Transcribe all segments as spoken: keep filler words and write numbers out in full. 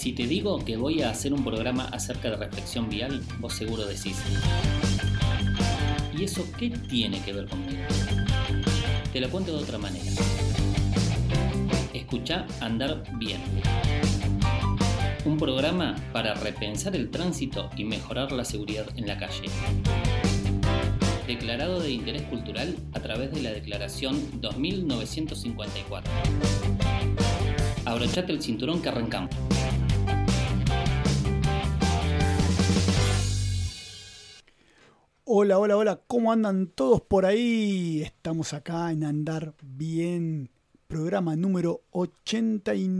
Si te digo que voy a hacer un programa acerca de reflexión vial, vos seguro decís: ¿y eso qué tiene que ver conmigo? Te lo cuento de otra manera. Escuchá Andar Bien. Un programa para repensar el tránsito y mejorar la seguridad en la calle. Declarado de interés cultural a través de la Declaración dos mil novecientos cincuenta y cuatro. Abrochate el cinturón que arrancamos. Hola, hola, hola, ¿cómo andan todos por ahí? Estamos acá en Andar Bien, programa número ochenta y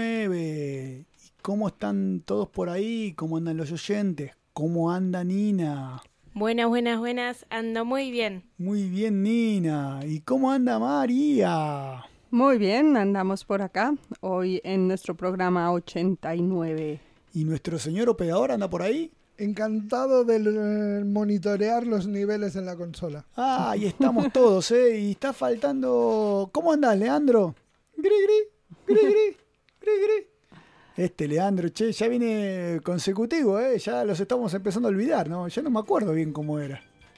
nueve. ¿Y cómo están todos por ahí? ¿Cómo andan los oyentes? ¿Cómo anda Nina? Buenas, buenas, buenas, ando muy bien. Muy bien, Nina. ¿Y cómo anda María? Muy bien, andamos por acá, hoy en nuestro programa ochenta y nueve. ¿Y nuestro señor operador anda por ahí? Encantado de eh, monitorear los niveles en la consola. Ah, ahí estamos todos, ¿eh? Y está faltando... ¿Cómo andás, Leandro? Gri, gri, gri, gri, gri, gri. Este Leandro, che, ya viene consecutivo, ¿eh? Ya los estamos empezando a olvidar, ¿no? Ya no me acuerdo bien cómo era.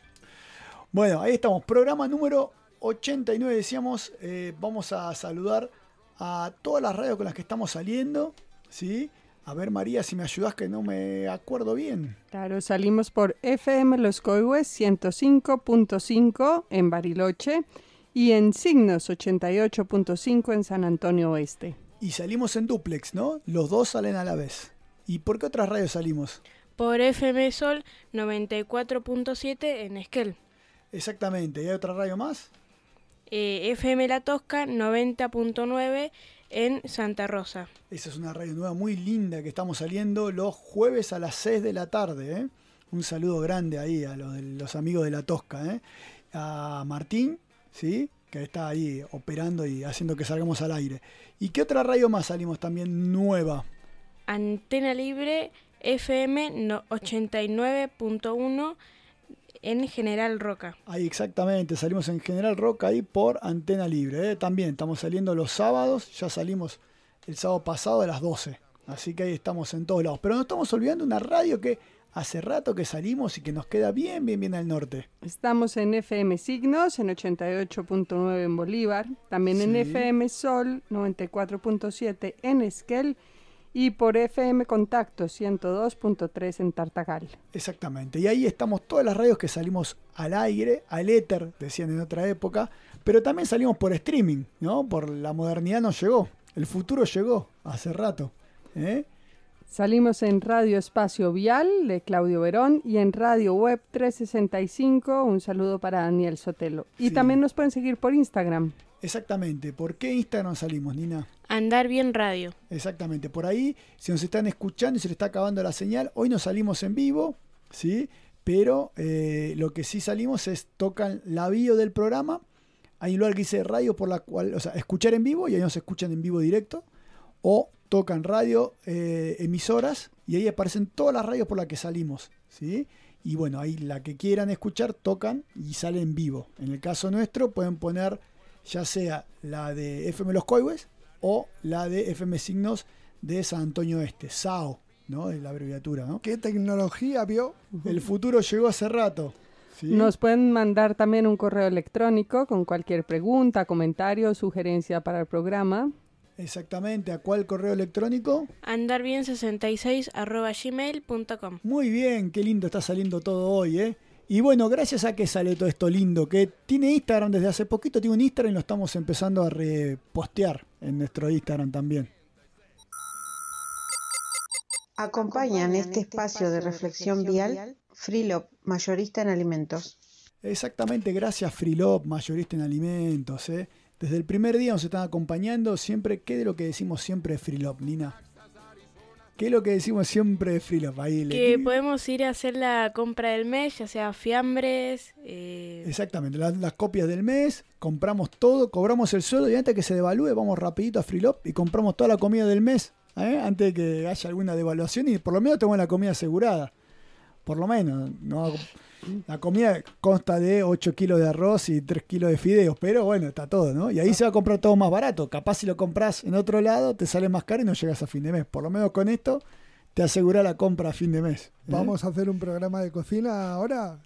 Bueno, ahí estamos, programa número ochenta y nueve, decíamos. Eh, vamos a saludar a todas las radios con las que estamos saliendo, ¿sí? A ver, María, si me ayudás, que no me acuerdo bien. Claro, salimos por F M Los Coihues ciento cinco punto cinco en Bariloche y en Signos ochenta y ocho punto cinco en San Antonio Oeste. Y salimos en duplex, ¿no? Los dos salen a la vez. ¿Y por qué otras radios salimos? Por F M Sol noventa y cuatro punto siete en Esquel. Exactamente. ¿Y hay otra radio más? Eh, F M La Tosca noventa punto nueve en Santa Rosa. Esa es una radio nueva muy linda que estamos saliendo los jueves a las seis de la tarde, ¿eh? Un saludo grande ahí a los, de los amigos de La Tosca, ¿eh? A Martín, ¿sí? Que está ahí operando y haciendo que salgamos al aire. ¿Y qué otra radio más salimos también nueva? Antena Libre F M ochenta y nueve punto uno en General Roca. Ahí exactamente, salimos en General Roca ahí por Antena Libre, ¿eh? También estamos saliendo los sábados, ya salimos el sábado pasado a las doce, así que ahí estamos en todos lados. Pero no estamos olvidando una radio que hace rato que salimos y que nos queda bien, bien, bien al norte. Estamos en F M Signos en ochenta y ocho punto nueve en Bolívar, también sí. En F M Sol noventa y cuatro punto siete en Esquel y por F M Contacto ciento dos punto tres en Tartagal. Exactamente, y ahí estamos todas las radios que salimos al aire, al éter, decían en otra época, pero también salimos por streaming, ¿no? Por la modernidad nos llegó, el futuro llegó hace rato, ¿eh? Salimos en Radio Espacio Vial de Claudio Verón y en Radio Web trescientos sesenta y cinco, un saludo para Daniel Sotelo. Y sí. También nos pueden seguir por Instagram. Exactamente, ¿por qué Instagram salimos, Nina? Andar Bien Radio. Exactamente, por ahí, si nos están escuchando y se les está acabando la señal, hoy no salimos en vivo, ¿sí? Pero eh, lo que sí salimos es, tocan la bio del programa, hay un lugar que dice radio por la cual, o sea, escuchar en vivo, y ahí nos escuchan en vivo directo, o tocan radio, eh, emisoras, y ahí aparecen todas las radios por las que salimos, ¿sí? Y bueno, ahí la que quieran escuchar, tocan y sale en vivo. En el caso nuestro pueden poner ya sea la de F M Los Coihues o la de F M Signos de San Antonio Este, S A O, ¿no? Es la abreviatura, ¿no? ¿Qué tecnología vio? El futuro llegó hace rato. ¿Sí? Nos pueden mandar también un correo electrónico con cualquier pregunta, comentario, sugerencia para el programa. Exactamente, ¿a cuál correo electrónico? andar bien sesenta y seis arroba gmail punto com. Muy bien, qué lindo está saliendo todo hoy, ¿eh? Y bueno, gracias a que sale todo esto lindo, que tiene Instagram desde hace poquito, tiene un Instagram y lo estamos empezando a repostear en nuestro Instagram también. Acompañan este espacio de reflexión vial Freelop, mayorista en alimentos. Exactamente, gracias Freelop, mayorista en alimentos, ¿eh? Desde el primer día nos están acompañando siempre. ¿Qué de lo que decimos siempre de Freelop, Nina? ¿Qué es lo que decimos siempre de Freelop? Ahí que le... podemos ir a hacer la compra del mes, ya sea fiambres. Eh... Exactamente, las, las copias del mes, compramos todo, cobramos el sueldo y antes que se devalúe vamos rapidito a Freelop y compramos toda la comida del mes, ¿eh? Antes de que haya alguna devaluación y por lo menos tenemos la comida asegurada. Por lo menos, no La comida consta de ocho kilos de arroz y tres kilos de fideos, pero bueno, está todo, ¿no? Y ahí se va a comprar todo más barato. Capaz si lo compras en otro lado, te sale más caro y no llegas a fin de mes. Por lo menos con esto, te asegura la compra a fin de mes. ¿eh? ¿Vamos a hacer un programa de cocina ahora?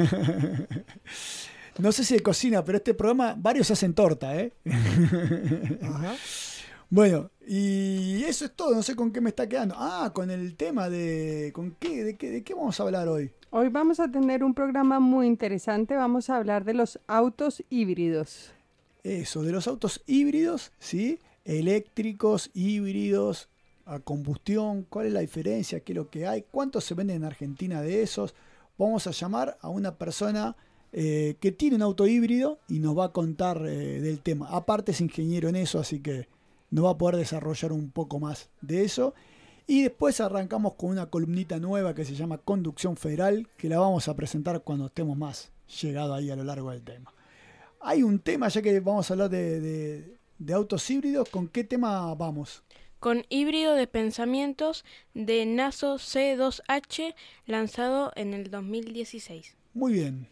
No sé si de cocina, pero este programa, varios hacen torta, ¿eh? Ajá. Bueno, y eso es todo. No sé con qué me está quedando. Ah, con el tema de... ¿Con qué? ¿De qué, de qué vamos a hablar hoy? Hoy vamos a tener un programa muy interesante. Vamos a hablar de los autos híbridos. Eso, de los autos híbridos, ¿sí? Eléctricos, híbridos, a combustión. ¿Cuál es la diferencia? ¿Qué es lo que hay? ¿Cuántos se venden en Argentina de esos? Vamos a llamar a una persona eh, que tiene un auto híbrido y nos va a contar eh, del tema. Aparte es ingeniero en eso, así que nos va a poder desarrollar un poco más de eso. Y después arrancamos con una columnita nueva que se llama Conducción Federal, que la vamos a presentar cuando estemos más llegados ahí a lo largo del tema. Hay un tema, ya que vamos a hablar de, de, de autos híbridos, ¿con qué tema vamos? Con Híbrido de Pensamientos de Naso C dos H, lanzado en el dos mil dieciséis. Muy bien.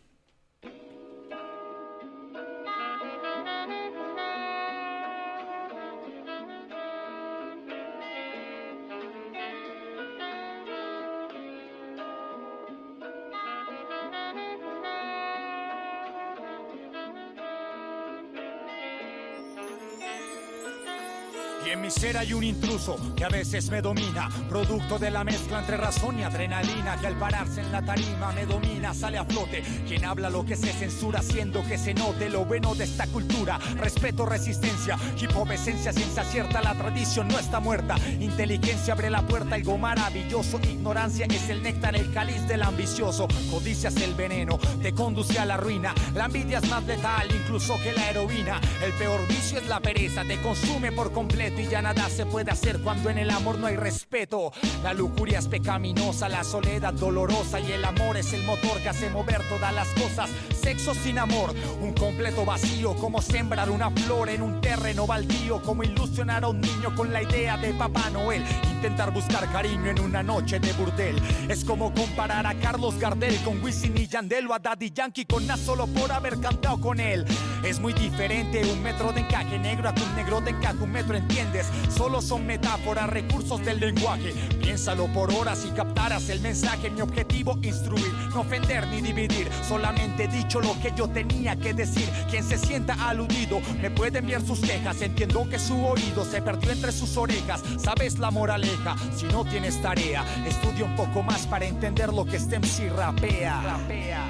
Y en mi ser hay un intruso que a veces me domina, producto de la mezcla entre razón y adrenalina, que al pararse en la tarima me domina, sale a flote. Quien habla lo que se censura, haciendo que se note lo bueno de esta cultura. Respeto, resistencia, hip hop, esencia, ciencia cierta, la tradición no está muerta. Inteligencia abre la puerta, algo maravilloso. Ignorancia es el néctar, el cáliz del ambicioso. Codicia es el veneno, te conduce a la ruina. La envidia es más letal incluso que la heroína. El peor vicio es la pereza, te consume por completo y ya nada se puede hacer cuando en el amor no hay respeto. La lujuria es pecaminosa, la soledad dolorosa y el amor es el motor que hace mover todas las cosas. Sexo sin amor, un completo vacío, como sembrar una flor en un terreno baldío, como ilusionar a un niño con la idea de Papá Noel. Intentar buscar cariño en una noche de burdel es como comparar a Carlos Gardel con Wisin y Yandel o a Daddy Yankee con Nas solo por haber cantado con él. Es muy diferente un metro de encaje negro a que un negro de encaje un metro, ¿entiendes? Solo son metáforas, recursos del lenguaje. Piénsalo por horas y captarás el mensaje. Mi objetivo, instruir, no ofender ni dividir. Solamente he dicho lo que yo tenía que decir. Quien se sienta aludido me puede enviar sus quejas. Entiendo que su oído se perdió entre sus orejas. ¿Sabes la moraleja? Si no tienes tarea, estudia un poco más para entender lo que este M C rapea. Rapea.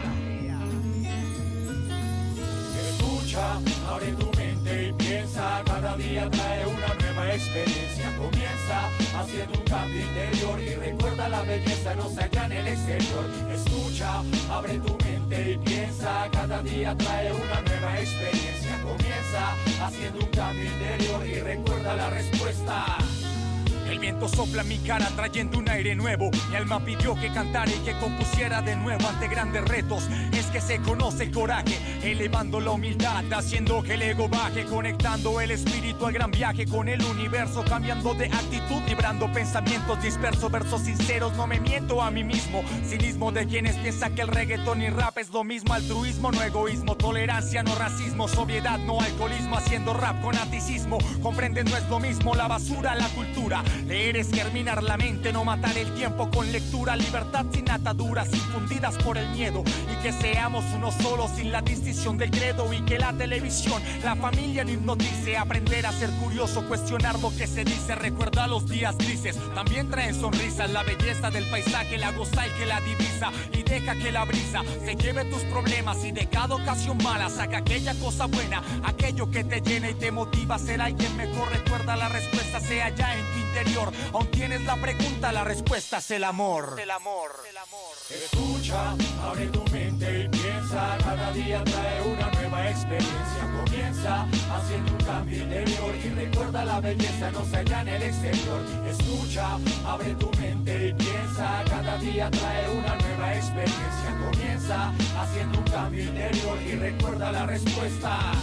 Escucha, abre tu mente y piensa. Cada día trae una nueva experiencia. Comienza haciendo un cambio interior y recuerda la belleza no se halla en el exterior. Escucha, abre tu mente y piensa. Cada día trae una nueva experiencia. Comienza haciendo un cambio interior y recuerda la respuesta. El viento sopla en mi cara trayendo un aire nuevo. Mi alma pidió que cantara y que compusiera de nuevo ante grandes retos. Es que se conoce el coraje, elevando la humildad, haciendo que el ego baje, conectando el espíritu al gran viaje con el universo, cambiando de actitud, librando pensamientos dispersos, versos sinceros, no me miento a mí mismo. Cinismo de quienes piensan que el reggaetón y rap es lo mismo, altruismo, no egoísmo, tolerancia, no racismo, sobriedad, no alcoholismo, haciendo rap con anticismo. Comprenden, no es lo mismo la basura, la cultura. Leer es germinar la mente, no matar el tiempo con lectura. Libertad sin ataduras, infundidas por el miedo. Y que seamos uno solo sin la distinción del credo. Y que la televisión, la familia no hipnotice. Aprender a ser curioso, cuestionar lo que se dice. Recuerda los días grises, también traen sonrisas. La belleza del paisaje, la goza y que la divisa. Y deja que la brisa se lleve tus problemas. Y de cada ocasión mala saca aquella cosa buena, aquello que te llena y te motiva a ser alguien mejor. Recuerda la respuesta sea ya en tu interior. Aún tienes la pregunta, la respuesta es el amor. El amor, el amor. Escucha, abre tu mente y piensa. Cada día trae una nueva experiencia. Comienza haciendo un cambio interior y recuerda la belleza no se halla en el exterior. Escucha, abre tu mente y piensa. Cada día trae una nueva experiencia. Comienza haciendo un cambio interior y recuerda la respuesta.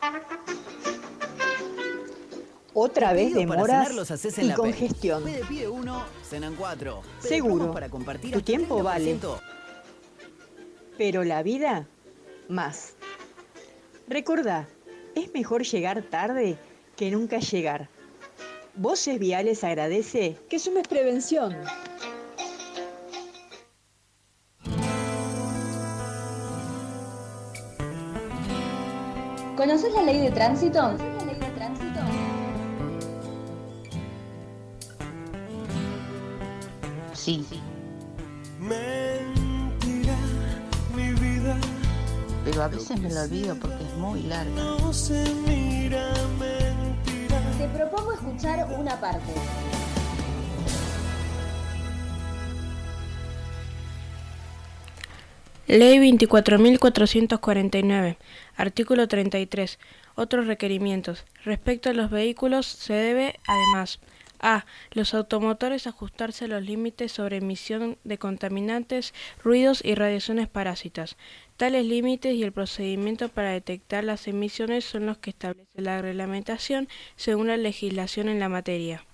Otra vez demoras y la congestión. P. Pide uno, cenan cuatro. Seguro, para compartir tu tiempo vale. Pero la vida, más. Recordá, es mejor llegar tarde que nunca llegar. Voces Viales agradece que sumes prevención. ¿Conoces la ley de tránsito? Sí. Mentira, mi vida. Pero a veces me lo olvido porque es muy larga. No se mira, mentira. Te propongo escuchar una parte. Ley veinticuatro mil cuatrocientos cuarenta y nueve, artículo treinta y tres. Otros requerimientos. Respecto a los vehículos, se debe, además, a. Los automotores ajustarse a los límites sobre emisión de contaminantes, ruidos y radiaciones parásitas. Tales límites y el procedimiento para detectar las emisiones son los que establece la reglamentación según la legislación en la materia.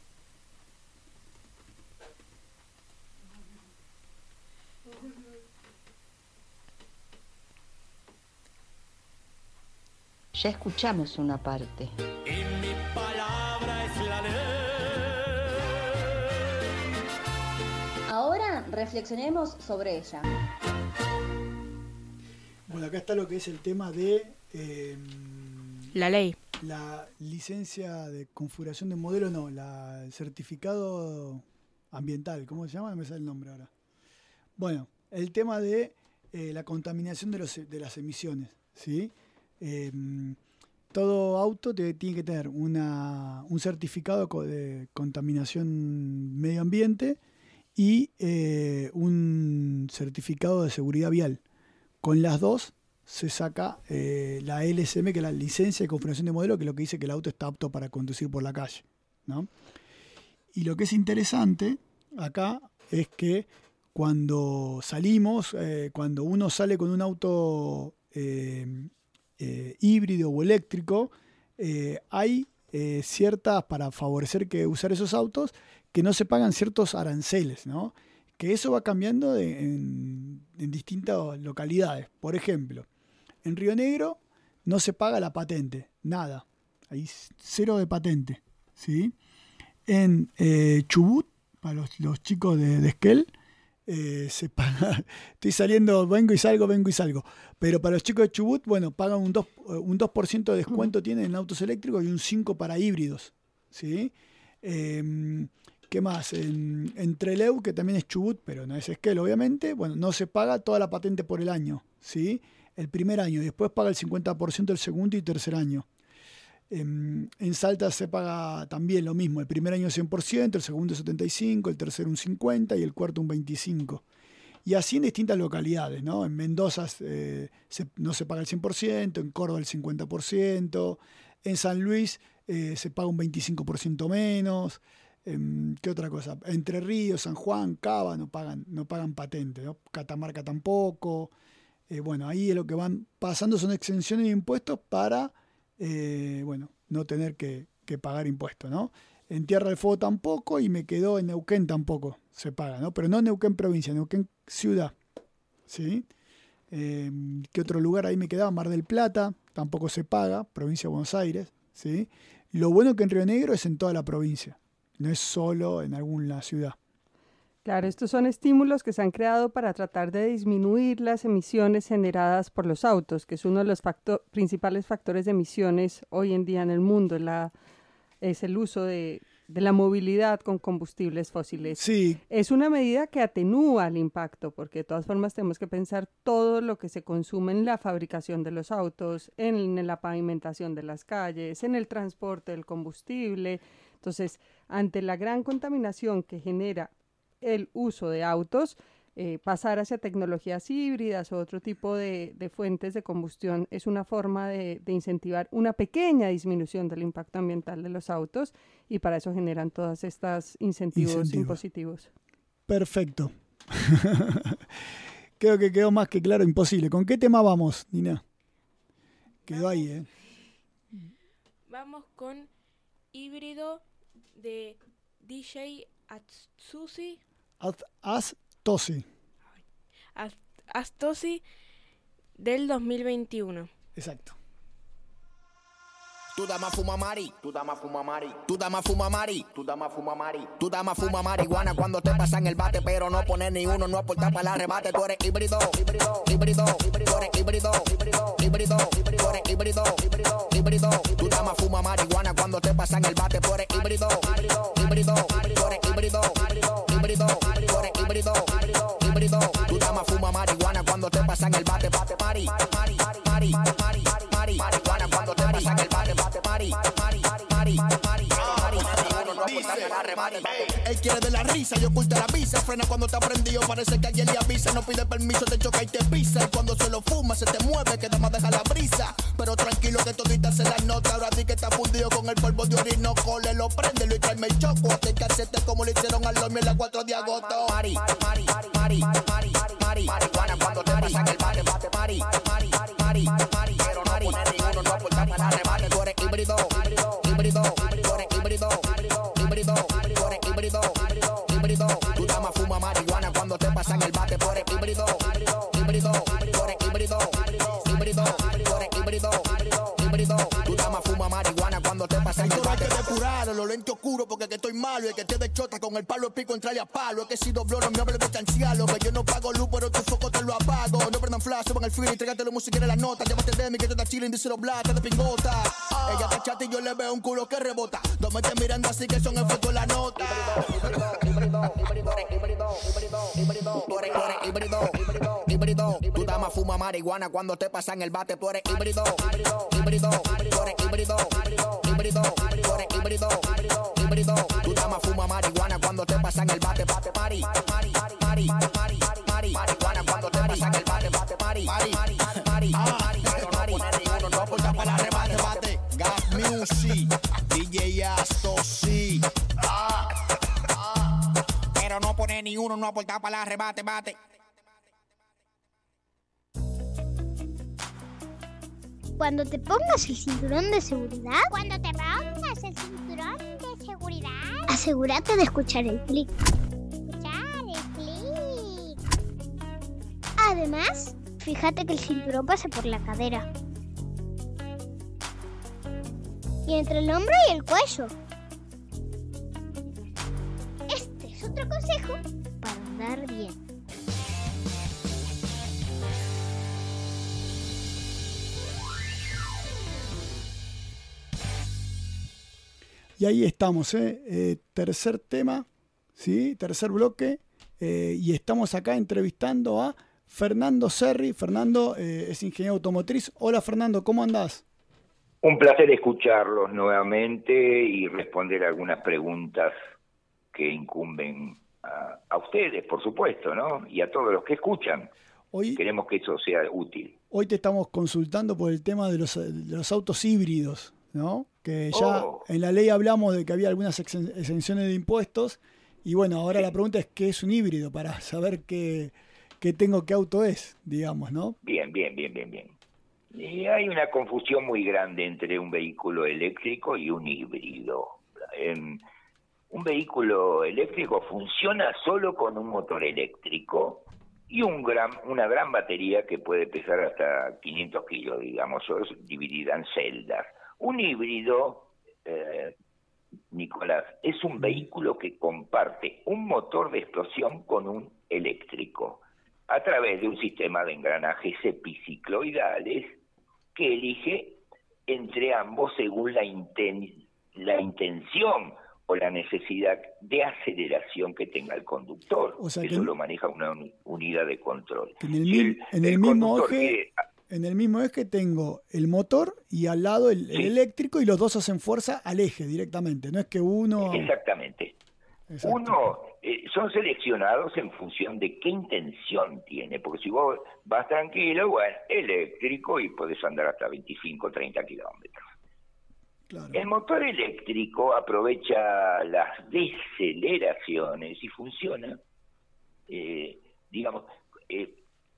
Ya escuchamos una parte. Y mi palabra es la ley. Ahora reflexionemos sobre ella. Bueno, acá está lo que es el tema de eh, la ley. La licencia de configuración de modelo, no, la, el certificado ambiental, ¿cómo se llama? No me sale el nombre ahora. Bueno, el tema de eh, la contaminación de, los, de las emisiones, ¿sí? Eh, todo auto te, tiene que tener una, un certificado de contaminación medio ambiente y eh, un certificado de seguridad vial. Con las dos se saca eh, la L S M, que es la licencia de configuración de modelo, que es lo que dice que el auto está apto para conducir por la calle, ¿no? Y lo que es interesante acá es que cuando salimos, eh, cuando uno sale con un auto eh, eh, híbrido o eléctrico, eh, hay eh, ciertas, para favorecer que usar esos autos, que no se pagan ciertos aranceles, ¿no? Que eso va cambiando de, en, en distintas localidades. Por ejemplo, en Río Negro no se paga la patente, nada. Hay cero de patente, ¿sí? En eh, Chubut, para los, los chicos de, de Esquel, eh, se paga, estoy saliendo, vengo y salgo, vengo y salgo. Pero para los chicos de Chubut, bueno, pagan un dos, un dos por ciento de descuento tienen en autos eléctricos y un cinco por ciento para híbridos, ¿sí? Eh, ¿Qué más? En, en Trelew, que también es Chubut, pero no es Esquel, obviamente, bueno, no se paga toda la patente por el año, ¿sí? El primer año, y después paga el cincuenta por ciento el segundo y tercer año. En, en Salta se paga también lo mismo, el primer año cien por ciento, el segundo setenta y cinco por ciento, el tercero un cincuenta por ciento y el cuarto un veinticinco por ciento. Y así en distintas localidades, ¿no? En Mendoza eh, se, no se paga el cien por ciento, en Córdoba el cincuenta por ciento, en San Luis eh, se paga un veinticinco por ciento menos. ¿Qué otra cosa? Entre Ríos, San Juan, Cava no pagan, no pagan patente, ¿no? Catamarca tampoco. Eh, bueno, ahí lo que van pasando son exenciones de impuestos para eh, bueno, no tener que, que pagar impuestos, ¿no? En Tierra del Fuego tampoco, y me quedó en Neuquén tampoco se paga, ¿no? Pero no Neuquén provincia, Neuquén ciudad, ¿sí? Eh, ¿Qué otro lugar ahí me quedaba? Mar del Plata, tampoco se paga, provincia de Buenos Aires, ¿sí? Lo bueno que en Río Negro es en toda la provincia. No es solo en alguna ciudad. Claro, estos son estímulos que se han creado para tratar de disminuir las emisiones generadas por los autos, que es uno de los factor, principales factores de emisiones hoy en día en el mundo, la, es el uso de, de la movilidad con combustibles fósiles. Sí. Es una medida que atenúa el impacto, porque de todas formas tenemos que pensar todo lo que se consume en la fabricación de los autos, en, en la pavimentación de las calles, en el transporte del combustible. Entonces, ante la gran contaminación que genera el uso de autos, eh, pasar hacia tecnologías híbridas o otro tipo de, de fuentes de combustión es una forma de, de incentivar una pequeña disminución del impacto ambiental de los autos, y para eso generan todas estas incentivos Incentiva. impositivos. Perfecto. Creo que quedó más que claro, imposible. ¿Con qué tema vamos, Nina? Quedó ahí, ¿eh? Vamos con Híbrido de D J Atsushi. Astosi. Astosi del dos mil veintiuno. Exacto. Tu dama fuma mari, tu dama fuma mari, tu dama fuma mari, tu dama fuma mari, tu dama fuma marihuana cuando te pasan el bate, pero no poner ni uno, no aportar para el arrebate. Tú eres híbrido, híbrido, híbrido, tú eres híbrido, híbrido, híbrido, tú eres híbrido, híbrido, tu dama fuma marihuana cuando te pasan el bate, tú eres híbrido, híbrido, tú eres híbrido, híbrido, tú eres híbrido, híbrido, tu dama fuma marihuana cuando te pasan el bate, bate, mari, mari, mari, mari, mari, marihuana cuando te pasan el bate. Mari, mari, mari, mari, mari, él quiere de la risa y oculta la visa. Frena cuando está prendido, parece que alguien le avisa. No pide permiso, te choca y te pisa. Y cuando se lo fuma, se te mueve, que nada más deja la brisa. Pero tranquilo que todita se la nota. Ahora sí que está fundido con el polvo de orinoco. Le lo prende, lo y tráeme el choco. Hasta el cachete como le hicieron al Lomio en la cuatro de agosto. Mari, mari, mari, mari, mari, marihuana cuando te pasan el bate, bate, mari, mari, mari, mari, pero no poner ninguno, no aportar para el arrebate. Tú eres híbrido, híbrido, tú eres híbrido, híbrido, tú eres híbrido, híbrido, tu dama fuma marihuana cuando te pasan el bate. Tú eres híbrido, híbrido, tú eres híbrido, híbrido, tú eres híbrido, híbrido, tu dama fuma marihuana cuando te pasan el bate. Hay que depurarlo, lo lente oscuro porque que estoy malo. Y que te de chota con el palo de pico entrarle a palo. Es que si dobló no me hables de chancialo. Que yo no pago luz pero tu foco te lo apago. No prendan flash, suban el free, trégate música y la nota. Llámate de mí que tú estás chilling, dice los blatas de pingota. Ella está chata y yo le veo un culo que rebota. Dos me estén mirando así que son efectos de la nota. Híbrido, híbrido, híbrido, híbrido, híbrido, tú eres híbrido, híbrido, tu dama fuma marihuana cuando te pasan el bate. Tú eres híbrido, híbrido, tú eres híbrido, híbrido, tú eres híbrido, híbrido, tu dama fuma marihuana cuando te pasan el bate, bate, mari, mari, mari, mari, mari, marihuana cuando te pasan el bate, bate, mari, mari, mari, mari, pero no poner ninguno, no aportar para el arrebate, bate. Gas Music, D J Astosi, ah, ah, pero no poner ni uno, no aportar para el arrebate, bate. Cuando te pongas el cinturón de seguridad, cuando te pongas el cinturón de seguridad, asegúrate de escuchar el clic. Escuchar el clic. Además, fíjate que el cinturón pase por la cadera y entre el hombro y el cuello. Este es otro consejo para andar bien. Y ahí estamos, ¿eh? Eh, tercer tema, ¿sí? Tercer bloque. Eh, y estamos acá entrevistando a Fernando Cerri. Fernando eh, es ingeniero automotriz. Hola Fernando, ¿cómo andás? Un placer escucharlos nuevamente y responder algunas preguntas que incumben a, a ustedes, por supuesto, ¿no? Y a todos los que escuchan. Hoy, queremos que eso sea útil. Hoy te estamos consultando por el tema de los, de los autos híbridos, ¿no? Que ya oh. en la ley hablamos de que había algunas exenciones de impuestos y bueno, ahora sí. La pregunta es ¿qué es un híbrido? Para saber qué, qué tengo, qué auto es, digamos, ¿no? Bien, bien, bien, bien, bien. Y hay una confusión muy grande entre un vehículo eléctrico y un híbrido. Eh, un vehículo eléctrico funciona solo con un motor eléctrico y un gran, una gran batería que puede pesar hasta quinientos kilos, digamos, o es dividida en celdas. Un híbrido, eh, Nicolás, es un vehículo que comparte un motor de explosión con un eléctrico a través de un sistema de engranajes epicicloidales que elige entre ambos según la, inten la intención o la necesidad de aceleración que tenga el conductor. O sea, eso lo maneja una unidad de control. En el, si el, en el, el mismo eje... Que, En el mismo eje tengo el motor y al lado el, sí. el eléctrico y los dos hacen fuerza al eje directamente, no es que uno... Exactamente. Exacto. Uno, eh, son seleccionados en función de qué intención tiene, porque si vos vas tranquilo, bueno, eléctrico y podés andar hasta veinticinco, treinta kilómetros. Claro. El motor eléctrico aprovecha las deceleraciones y funciona, eh, digamos... Eh,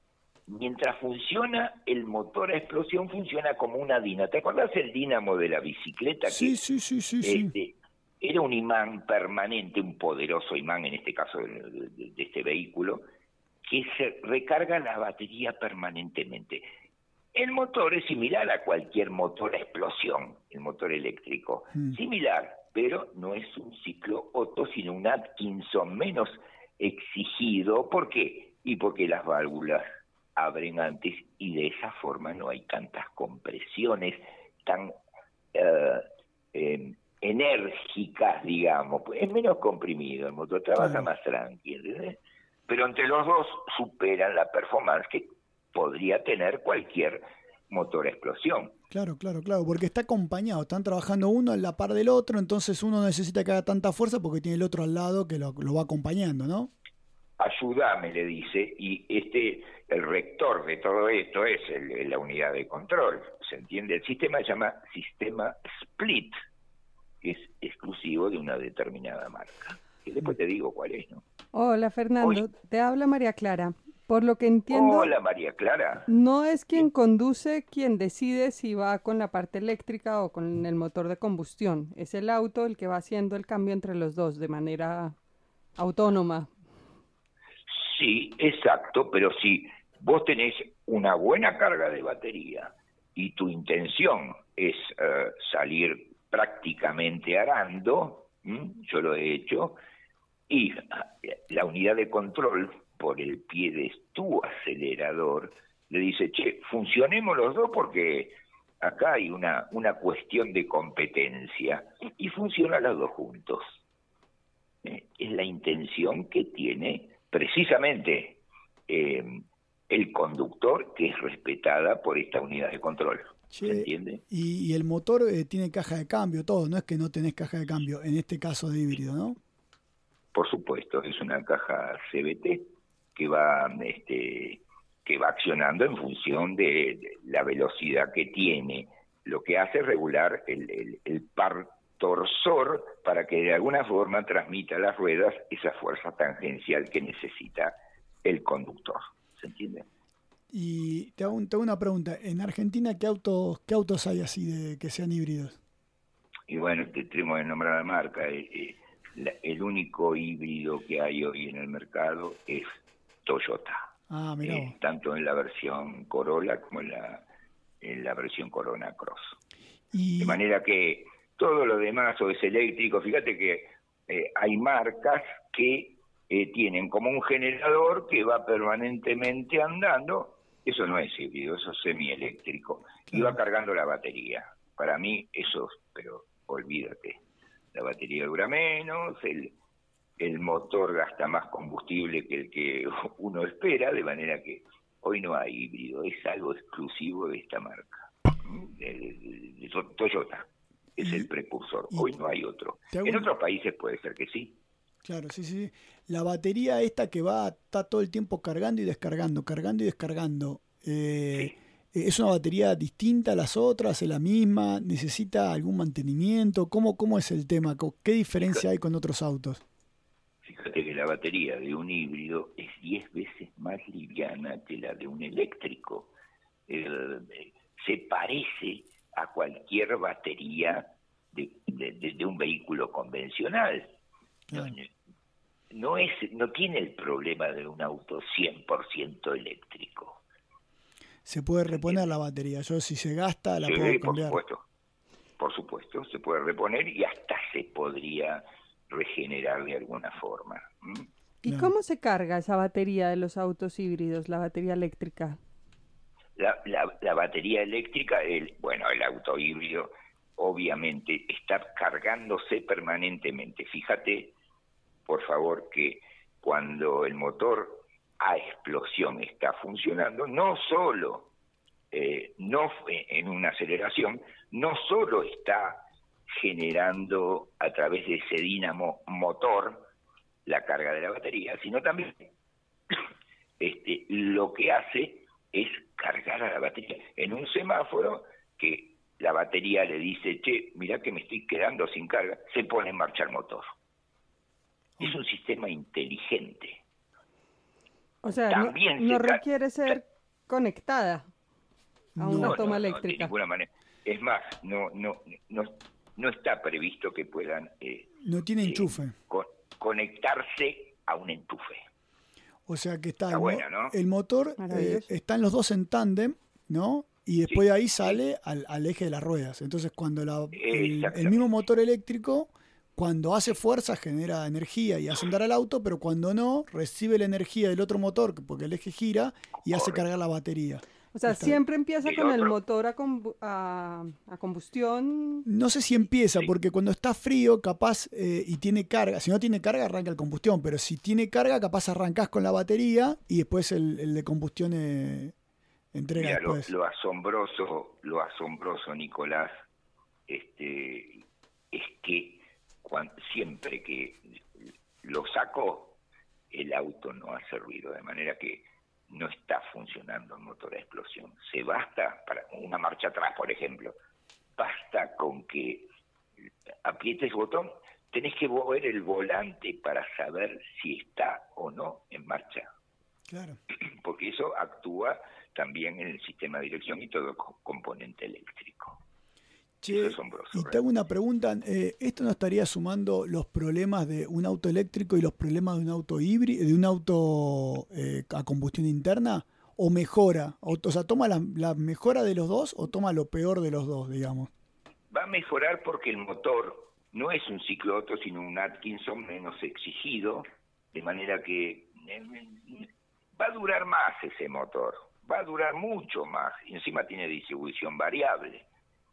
mientras funciona el motor a explosión, funciona como una dínamo. ¿Te acordás el dínamo de la bicicleta? Sí, que, sí, sí, sí, este, sí. Era un imán permanente, un poderoso imán, en este caso de, de, de este vehículo, que se recarga la batería permanentemente. El motor es similar a cualquier motor a explosión, el motor eléctrico. Mm. Similar, pero no es un ciclo Otto, sino un Atkinson menos exigido. ¿Por qué? Y porque las válvulas abren antes y de esa forma no hay tantas compresiones tan uh, eh, enérgicas, digamos. Es menos comprimido, el motor trabaja sí. más tranquilo, ¿eh? Pero entre los dos superan la performance que podría tener cualquier motor a explosión. Claro, claro, claro, porque está acompañado, están trabajando uno a la par del otro, entonces uno no necesita que haga tanta fuerza porque tiene el otro al lado que lo, lo va acompañando, ¿no? Ayúdame, le dice, y este, el rector de todo esto es el, la unidad de control, ¿se entiende? El sistema se llama sistema split, que es exclusivo de una determinada marca. Y después te digo cuál es, ¿no? Hola, Fernando, Hoy... te habla María Clara. Por lo que entiendo, Hola, María Clara. No es quien conduce quien decide si va con la parte eléctrica o con el motor de combustión. Es el auto el que va haciendo el cambio entre los dos de manera autónoma. Sí, exacto, pero si vos tenés una buena carga de batería y tu intención es uh, salir prácticamente arando, ¿m? Yo lo he hecho, y la unidad de control por el pie de tu acelerador, le dice, che, funcionemos los dos porque acá hay una, una cuestión de competencia, y funcionan los dos juntos. Eh, es la intención que tiene precisamente eh, el conductor, que es respetada por esta unidad de control. Che, ¿se entiende? Y, y el motor eh, tiene caja de cambio, todo, no es que no tenés caja de cambio, en este caso de híbrido, ¿no? Por supuesto, es una caja C V T, que va este que va accionando en función de, de la velocidad que tiene. Lo que hace es regular el, el, el par torsor para que de alguna forma transmita a las ruedas esa fuerza tangencial que necesita el conductor. ¿Se entiende? Y te hago, te hago una pregunta. ¿En Argentina qué autos qué autos hay así de que sean híbridos? Y bueno, te tenemos que nombrar la marca. Eh, eh, la, el único híbrido que hay hoy en el mercado es Toyota. Ah, mirá. Eh, tanto en la versión Corolla como en la, en la versión Corona Cross. Y... De manera que todo lo demás o es eléctrico. Fíjate que eh, hay marcas que eh, tienen como un generador que va permanentemente andando. Eso no es híbrido, eso es semieléctrico. Claro. Y va cargando la batería. Para mí eso, pero olvídate. La batería dura menos, el... el motor gasta más combustible que el que uno espera, de manera que hoy no hay híbrido, es algo exclusivo de esta marca, de, de, de Toyota, es y, el precursor, hoy no hay otro. En otros países puede ser que sí. Claro, sí, sí. La batería esta que va, está todo el tiempo cargando y descargando, cargando y descargando, eh, sí. ¿Es una batería distinta a las otras, es la misma, necesita algún mantenimiento? ¿Cómo, cómo es el tema? ¿Qué diferencia hay con otros autos? Fíjate que la batería de un híbrido es diez veces más liviana que la de un eléctrico. Eh, se parece a cualquier batería de, de, de, de un vehículo convencional. No, no, es, no tiene el problema de un auto cien por ciento eléctrico. Se puede reponer la batería. Yo si se gasta la sí, puedo cambiar. Por supuesto, por supuesto, se puede reponer y hasta se podría regenerar de alguna forma. ¿Mm? ¿Y claro. cómo se carga esa batería de los autos híbridos, la batería eléctrica? La, la, la batería eléctrica, el, bueno, el auto híbrido obviamente está cargándose permanentemente. Fíjate, por favor, que cuando el motor a explosión está funcionando, no solo eh, no en una aceleración, no solo está generando a través de ese dínamo motor la carga de la batería, sino también este, lo que hace es cargar a la batería. En un semáforo que la batería le dice, che, mirá que me estoy quedando sin carga, se pone en marcha el motor. Es un sistema inteligente. O sea, también no, no requiere ser conectada a una no, toma no, eléctrica. No, de ninguna manera. Es más, no, no, no, no está previsto que puedan eh, no tiene enchufe. Eh, con, conectarse a un enchufe. O sea que está, está el, buena, ¿no? el motor, eh, están los dos en tándem, ¿no? Y después sí, de ahí sale sí. al, al eje de las ruedas. Entonces cuando la, el, el mismo motor eléctrico, cuando hace fuerza genera energía y hace andar al auto, pero cuando no, recibe la energía del otro motor, porque el eje gira y Correcto. hace cargar la batería. O sea, Está. siempre empieza el con otro. el motor a, combu a, a combustión. No sé si empieza, sí. porque cuando está frío, capaz, eh, y tiene carga, si no tiene carga, arranca el combustión, pero si tiene carga, capaz arrancás con la batería y después el, el de combustión eh, entrega Mira, después. Lo, lo asombroso, lo asombroso, Nicolás, este, es que cuando, siempre que lo saco, el auto no hace ruido, de manera que no está funcionando el motor a explosión. Se basta, para una marcha atrás, por ejemplo, basta con que aprietes el botón, tenés que mover el volante para saber si está o no en marcha. Claro. Porque eso actúa también en el sistema de dirección y todo componente eléctrico. Che, es asombroso, y te hago una pregunta, eh, ¿esto no estaría sumando los problemas de un auto eléctrico y los problemas de un auto híbrido, de un auto eh, a combustión interna? ¿O mejora? O, o sea, ¿toma la, la mejora de los dos o toma lo peor de los dos, digamos? Va a mejorar porque el motor no es un ciclo Otto, sino un Atkinson menos exigido, de manera que eh, va a durar más ese motor, va a durar mucho más, y encima tiene distribución variable.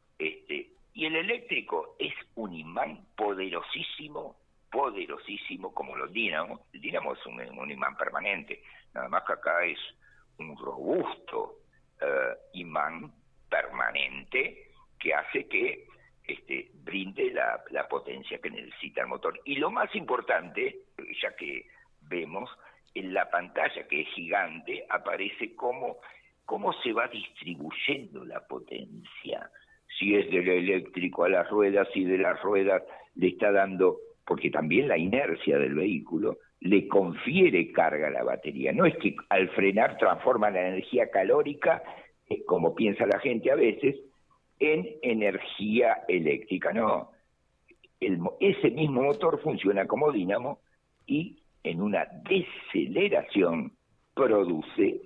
Este, y el eléctrico es un imán poderosísimo, poderosísimo como los dínamos. El dínamo es un, un imán permanente, nada más que acá es un robusto uh, imán permanente que hace que este, brinde la, la potencia que necesita el motor. Y lo más importante, ya que vemos, en la pantalla que es gigante, aparece cómo, cómo se va distribuyendo la potencia. Si es del eléctrico a las ruedas, si de las ruedas le está dando, porque también la inercia del vehículo le confiere carga a la batería. No es que al frenar transforma la energía calórica, eh, como piensa la gente a veces, en energía eléctrica. No, el, ese mismo motor funciona como dínamo y en una deceleración produce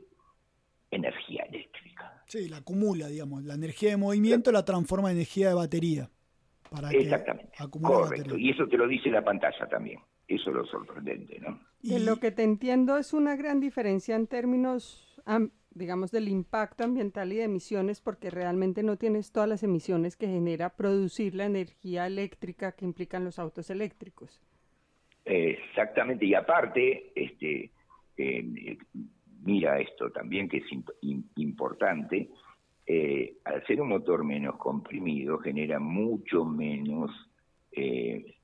energía eléctrica. Sí, la acumula, digamos. La energía de movimiento la transforma en energía de batería. Para Exactamente, que acumule correcto. Batería. Y eso te lo dice la pantalla también. Eso es lo sorprendente, ¿no? De lo que te entiendo es una gran diferencia en términos, digamos, del impacto ambiental y de emisiones, porque realmente no tienes todas las emisiones que genera producir la energía eléctrica que implican los autos eléctricos. Exactamente, y aparte, este, eh, mira esto también que es imp importante, eh, al ser un motor menos comprimido genera mucho menos eh,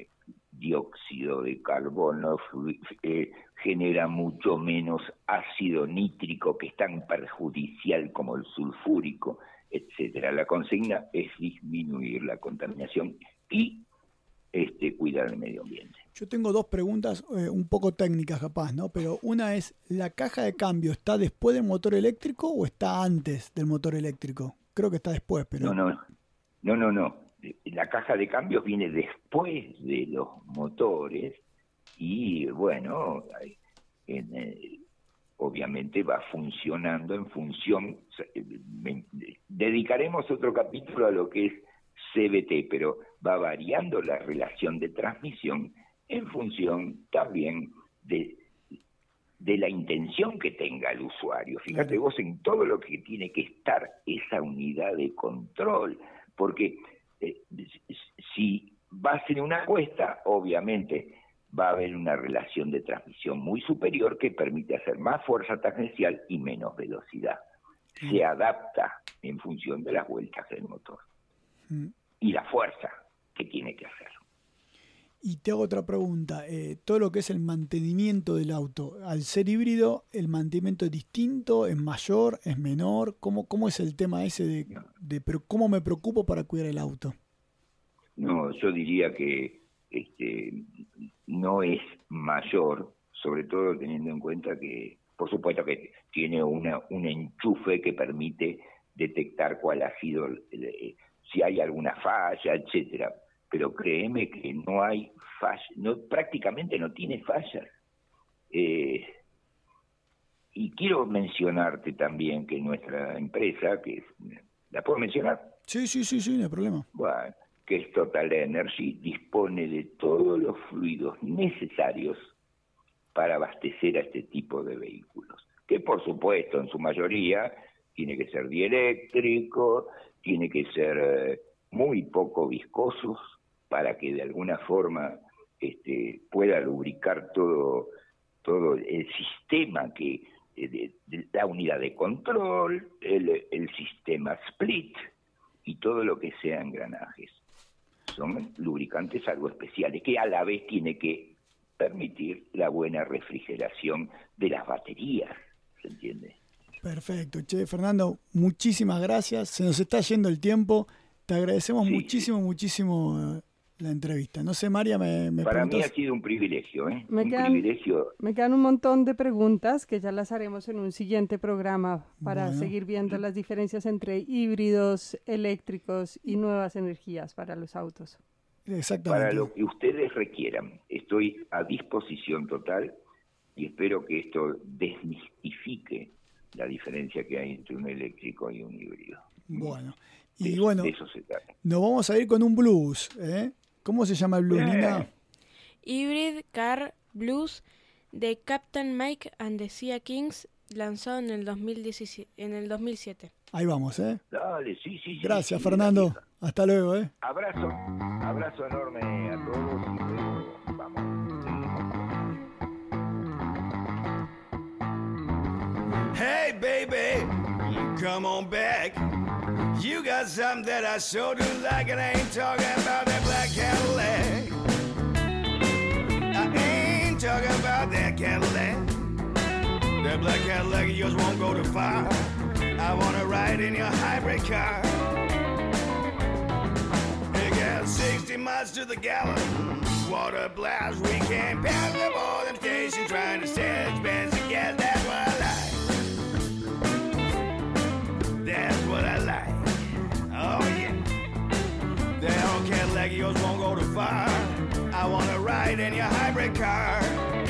dióxido de carbono, eh, genera mucho menos ácido nítrico que es tan perjudicial como el sulfúrico, etcétera. La consigna es disminuir la contaminación y este, cuidar el medio ambiente. Yo tengo dos preguntas eh, un poco técnicas capaz, ¿no? Pero una es, ¿la caja de cambio está después del motor eléctrico o está antes del motor eléctrico? Creo que está después, pero... No, no, no, no, no. La caja de cambios viene después de los motores y, bueno, en, eh, obviamente va funcionando en función... Dedicaremos otro capítulo a lo que es C V T, pero va variando la relación de transmisión en función también de, de la intención que tenga el usuario. Fíjate vos en todo lo que tiene que estar esa unidad de control, porque eh, si va a ser una cuesta, obviamente va a haber una relación de transmisión muy superior que permite hacer más fuerza tangencial y menos velocidad. Se adapta en función de las vueltas del motor Mm. y la fuerza que tiene que hacer. Y te hago otra pregunta. Eh, todo lo que es el mantenimiento del auto, al ser híbrido, ¿el mantenimiento es distinto? ¿Es mayor? ¿Es menor? ¿Cómo, cómo es el tema ese de, de pero cómo me preocupo para cuidar el auto? No, yo diría que este, no es mayor, sobre todo teniendo en cuenta que por supuesto que tiene una, un enchufe que permite detectar cuál ha sido, eh, si hay alguna falla, etcétera. Pero créeme que no hay falla, no, prácticamente no tiene fallas. Eh, y quiero mencionarte también que nuestra empresa, que es, ¿la puedo mencionar? Sí, sí, sí, sí, no hay problema. Bueno, que es Total Energy, dispone de todos los fluidos necesarios para abastecer a este tipo de vehículos, que por supuesto en su mayoría tiene que ser dieléctrico, tiene que ser eh, muy poco viscosos para que de alguna forma este, pueda lubricar todo, todo el sistema que de, de la unidad de control, el, el sistema split y todo lo que sea engranajes. Son lubricantes algo especiales que a la vez tiene que permitir la buena refrigeración de las baterías, ¿se entiende? Perfecto, che, Fernando, muchísimas gracias. Se nos está yendo el tiempo. Te agradecemos sí, muchísimo, sí. muchísimo la entrevista. No sé, María, me, me Para preguntás... mí ha sido un privilegio, ¿eh? Me un quedan, privilegio. Me quedan un montón de preguntas que ya las haremos en un siguiente programa para bueno. seguir viendo las diferencias entre híbridos, eléctricos y nuevas energías para los autos. Exactamente. Para lo que ustedes requieran, estoy a disposición total y espero que esto desmistifique la diferencia que hay entre un eléctrico y un híbrido. Bueno, y de, bueno, de eso se trata. Nos vamos a ir con un blues, ¿eh? ¿Cómo se llama el blues, eh. Nina? Hybrid Car Blues de Captain Mike and the Sea Kings, lanzado en el dos mil diecisiete, en el dos mil siete. Ahí vamos, ¿eh? Dale, sí, sí. Gracias, sí, Fernando. Gracias. Hasta luego, ¿eh? Abrazo, abrazo enorme a todos y luego vamos. Hey, baby, come on back. You got something that I sure do like, and I ain't talking about that black Cadillac. I ain't talking about that Cadillac. That black Cadillac of yours won't go to fire. I wanna ride in your hybrid car. It got sixty miles to the gallon. Water blast, we can't pass up all them stations trying to sell expensive gas. That's what I like. That's what I like. Oh yeah. That old Cadillac of yours won't go to fire. I wanna ride in your hybrid car.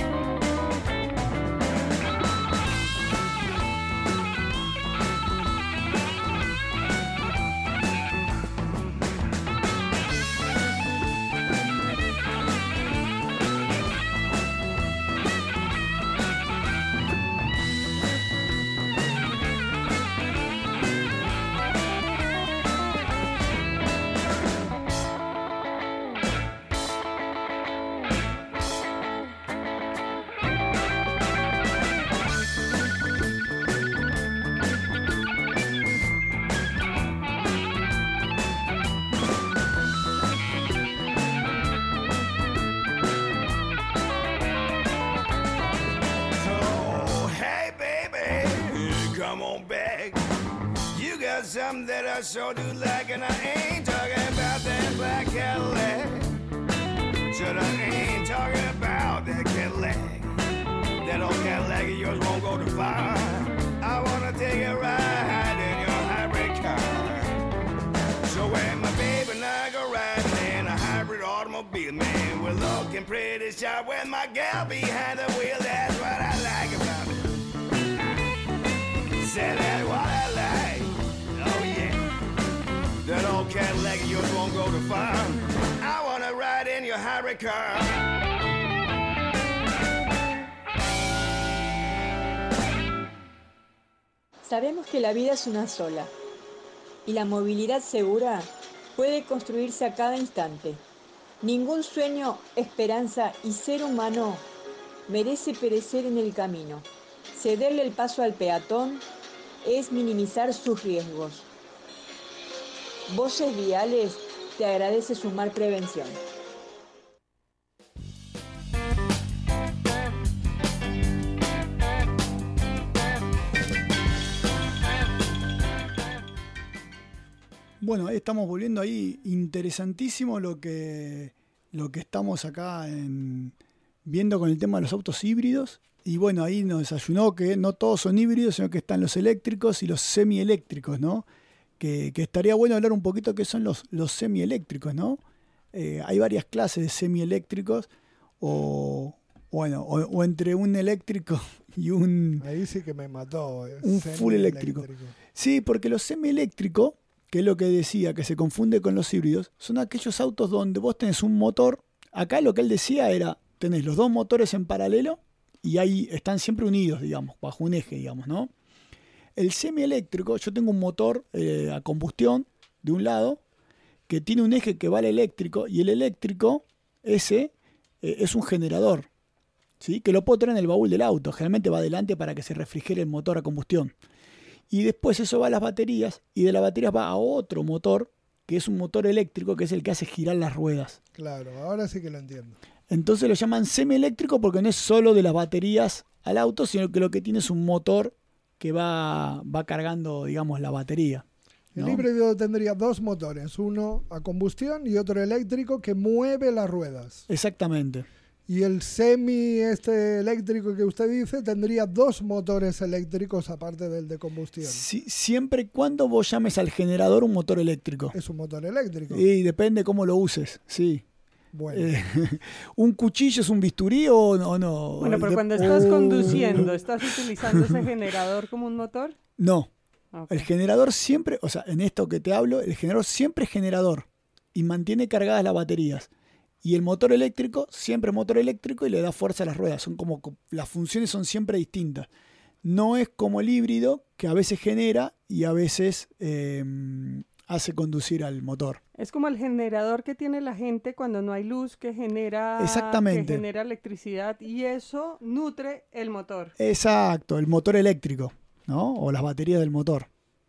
Something that I sure do like, and I ain't talking about that black Cadillac. Said I ain't talking about that Cadillac. That old Cadillac of yours won't go to fire. I wanna take a ride in your hybrid car. So when my baby and I go riding in a hybrid automobile, man, we're looking pretty sharp with my gal behind the wheel. That's what I like about it. Said that's what I like. That old Cadillac of yours won't go to fire. I wanna ride in your hybrid car. Sabemos que la vida es una sola y la movilidad segura puede construirse a cada instante. Ningún sueño, esperanza y ser humano merece perecer en el camino. Cederle el paso al peatón es minimizar sus riesgos. Voces Viales te agradece sumar prevención. Bueno, ahí estamos volviendo ahí. Interesantísimo lo que, lo que estamos acá en, viendo con el tema de los autos híbridos. Y bueno, ahí nos desayunó que no todos son híbridos, sino que están los eléctricos y los semieléctricos, ¿no? Que, que estaría bueno hablar un poquito qué son los, los semieléctricos, ¿no? Eh, hay varias clases de semieléctricos o, bueno, o, o entre un eléctrico y un... Ahí sí que me mató. Un full eléctrico. Sí, porque los semieléctricos, que es lo que decía, que se confunde con los híbridos, son aquellos autos donde vos tenés un motor. Acá lo que él decía era, tenés los dos motores en paralelo y ahí están siempre unidos, digamos, bajo un eje, digamos, ¿no? El semieléctrico, yo tengo un motor eh, a combustión de un lado que tiene un eje que va al eléctrico y el eléctrico, ese, eh, es un generador, ¿sí? Que lo puedo tener en el baúl del auto, generalmente va adelante para que se refrigere el motor a combustión. Y después eso va a las baterías y de las baterías va a otro motor, que es un motor eléctrico, que es el que hace girar las ruedas. Claro, ahora sí que lo entiendo. Entonces lo llaman semieléctrico porque no es solo de las baterías al auto, sino que lo que tiene es un motor que va, va cargando, digamos, la batería, ¿no? El híbrido tendría dos motores, uno a combustión y otro eléctrico que mueve las ruedas. Exactamente. Y el semi este eléctrico que usted dice tendría dos motores eléctricos aparte del de combustión. Sí, siempre y cuando vos llames al generador un motor eléctrico. Es un motor eléctrico. Y depende cómo lo uses, sí. Bueno. Eh, ¿Un cuchillo es un bisturí o no? O no? Bueno, pero de... cuando estás oh. conduciendo, ¿estás utilizando ese generador como un motor? No. Okay. El generador siempre, o sea, en esto que te hablo, el generador siempre es generador y mantiene cargadas las baterías. Y el motor eléctrico siempre es motor eléctrico y le da fuerza a las ruedas. Son como, las funciones son siempre distintas. No es como el híbrido que a veces genera y a veces eh, hace conducir al motor. Es como el generador que tiene la gente cuando no hay luz, que genera, Exactamente. que genera electricidad y eso nutre el motor. Exacto, el motor eléctrico, ¿no? O las baterías del motor.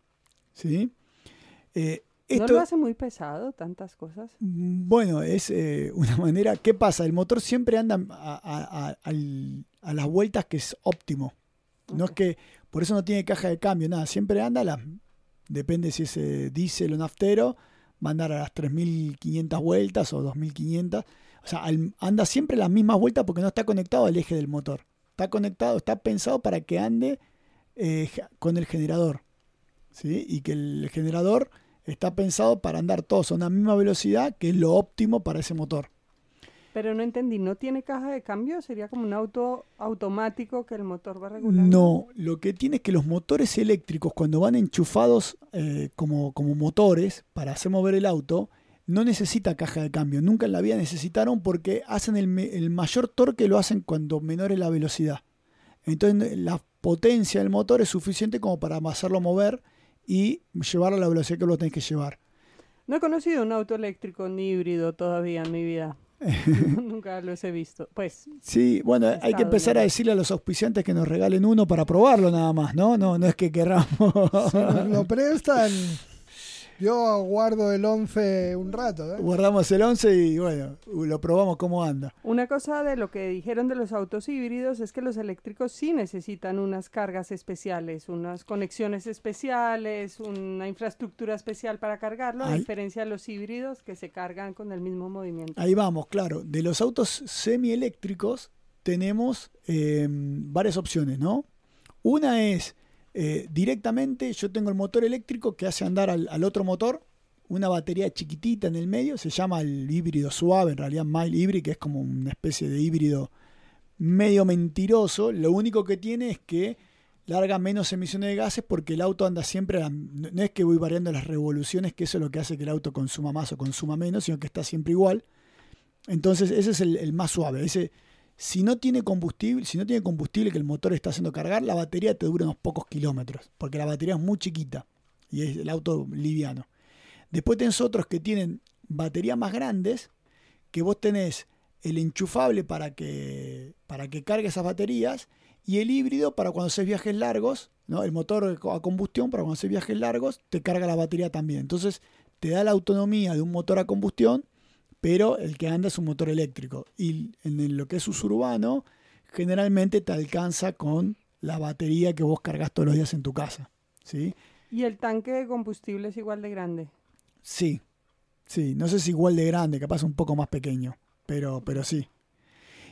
¿Sí? Eh, Esto, ¿No lo hace muy pesado, tantas cosas? Bueno, es eh, una manera... ¿Qué pasa? El motor siempre anda a, a, a, al, a las vueltas que es óptimo. Okay. No es que... Por eso no tiene caja de cambio, nada. Siempre anda a las... Depende si es eh, diésel o naftero. Va a andar a las tres mil quinientas vueltas o dos mil quinientas. O sea, al, anda siempre a las mismas vueltas porque no está conectado al eje del motor. Está conectado, está pensado para que ande eh, con el generador. ¿Sí? Y que el generador... está pensado para andar todos a una misma velocidad, que es lo óptimo para ese motor. Pero no entendí, ¿no tiene caja de cambio? ¿Sería como un auto automático que el motor va regulando? No, lo que tiene es que los motores eléctricos, cuando van enchufados eh, como, como motores para hacer mover el auto, no necesita caja de cambio. Nunca en la vida necesitaron porque hacen el, el mayor torque, lo hacen cuando menor es la velocidad. Entonces la potencia del motor es suficiente como para hacerlo mover y llevarlo a la velocidad que lo tenés que llevar. No he conocido un auto eléctrico ni híbrido todavía en mi vida. Nunca los he visto. Pues. Sí, bueno, hay que empezar a decirle a los auspiciantes que nos regalen uno para probarlo nada más, ¿no? No, no es que querramos. Si nos lo prestan, yo guardo el once un rato, ¿eh? Guardamos el once y bueno, lo probamos cómo anda. Una cosa de lo que dijeron de los autos híbridos es que los eléctricos sí necesitan unas cargas especiales, unas conexiones especiales, una infraestructura especial para cargarlo, a diferencia de los híbridos que se cargan con el mismo movimiento. Ahí vamos, claro. De los autos semieléctricos tenemos eh, varias opciones, ¿no? Una es... Eh, directamente yo tengo el motor eléctrico que hace andar al, al otro motor, una batería chiquitita en el medio, se llama el híbrido suave, en realidad mild hybrid, que es como una especie de híbrido medio mentiroso. Lo único que tiene es que larga menos emisiones de gases porque el auto anda siempre, a la, no es que voy variando las revoluciones, que eso es lo que hace que el auto consuma más o consuma menos, sino que está siempre igual. Entonces ese es el, el más suave. Ese, Si no tiene combustible, si no tiene combustible que el motor está haciendo cargar, la batería te dura unos pocos kilómetros, porque la batería es muy chiquita y es el auto liviano. Después tenés otros que tienen baterías más grandes, que vos tenés el enchufable para que, para que cargue esas baterías y el híbrido para cuando haces viajes largos, ¿no? El motor a combustión para cuando haces viajes largos te carga la batería también. Entonces te da la autonomía de un motor a combustión, pero el que anda es un motor eléctrico. Y en lo que es uso urbano, generalmente te alcanza con la batería que vos cargas todos los días en tu casa, ¿sí? ¿Y el tanque de combustible es igual de grande? Sí, sí. No sé si igual de grande, capaz un poco más pequeño, pero, pero sí.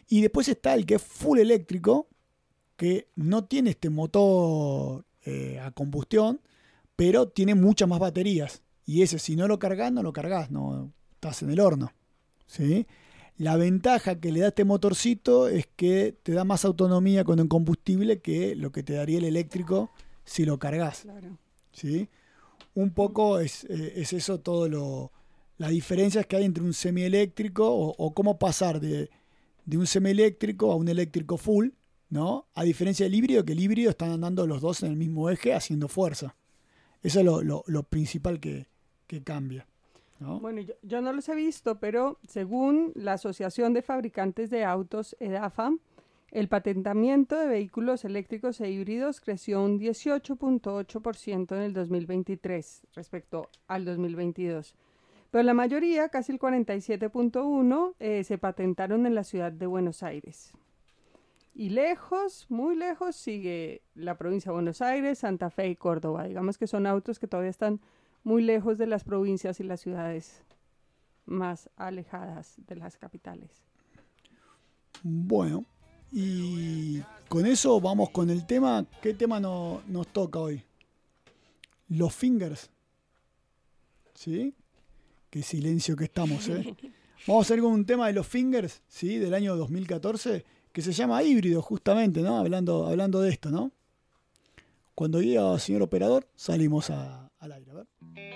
Y después está el que es full eléctrico, que no tiene este motor eh, a combustión, pero tiene muchas más baterías. Y ese, si no lo cargas, no lo cargas, no estás en el horno, ¿sí? La ventaja que le da este motorcito es que te da más autonomía con el combustible que lo que te daría el eléctrico si lo cargas. Claro. ¿Sí? Un poco es, eh, es eso todo lo... Las diferencias que hay entre un semieléctrico o, o cómo pasar de, de un semieléctrico a un eléctrico full, ¿no? A diferencia del híbrido, que el híbrido están andando los dos en el mismo eje haciendo fuerza. Eso es lo, lo, lo principal que, que cambia, ¿no? Bueno, yo, yo no los he visto, pero según la Asociación de Fabricantes de Autos, EDAFA, el patentamiento de vehículos eléctricos e híbridos creció un dieciocho punto ocho por ciento en el dos mil veintitrés respecto al dos mil veintidós. Pero la mayoría, casi el cuarenta y siete punto uno por ciento, eh, se patentaron en la ciudad de Buenos Aires. Y lejos, muy lejos, sigue la provincia de Buenos Aires, Santa Fe y Córdoba. Digamos que son autos que todavía están muy lejos de las provincias y las ciudades más alejadas de las capitales. Bueno, y con eso vamos con el tema. ¿Qué tema no, nos toca hoy? Los fingers. ¿Sí? Qué silencio que estamos, ¿eh? Vamos a hacer con un tema de los fingers, ¿sí? Del año dos mil catorce, que se llama Híbrido, justamente, ¿no? Hablando, hablando de esto, ¿no? Cuando diga señor operador, salimos a, al aire, a ver.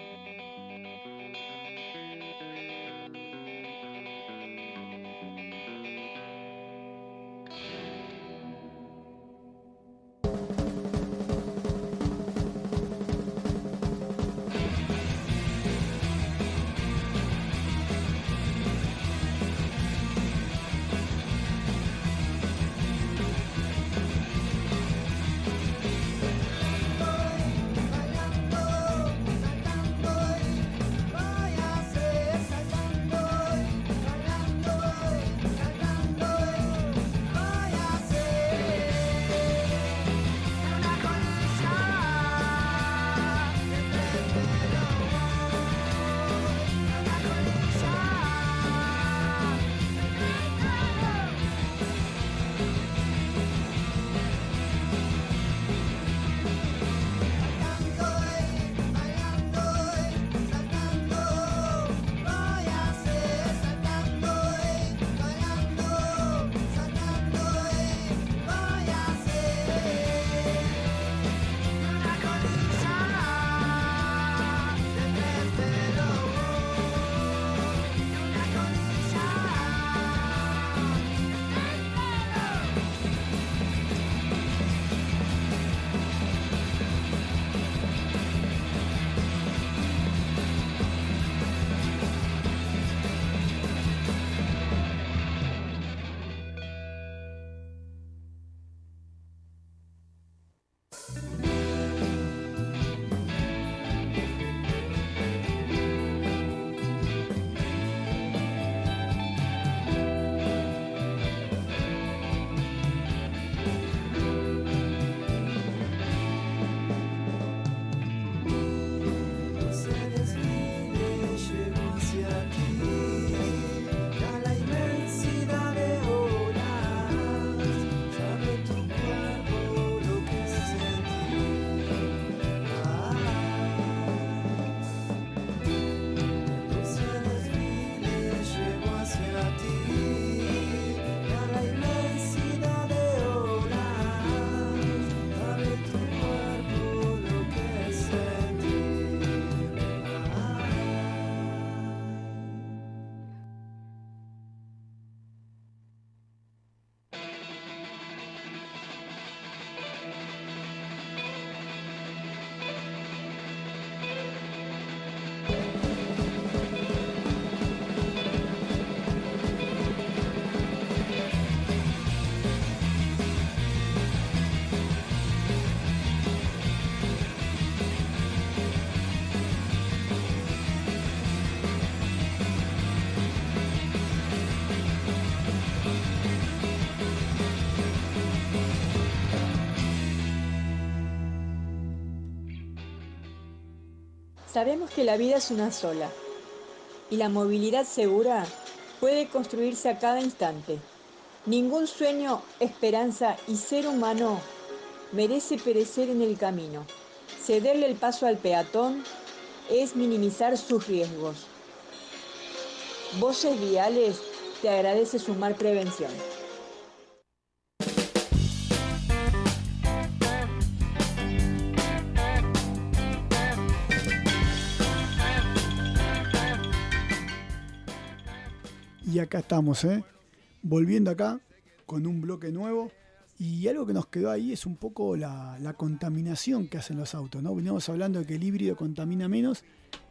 Sabemos que la vida es una sola y la movilidad segura puede construirse a cada instante. Ningún sueño, esperanza y ser humano merece perecer en el camino. Cederle el paso al peatón es minimizar sus riesgos. Voces Viales te agradece sumar prevención. Y acá estamos, ¿eh? Volviendo acá con un bloque nuevo. Y algo que nos quedó ahí es un poco la, la contaminación que hacen los autos, ¿no? Veníamos hablando de que el híbrido contamina menos.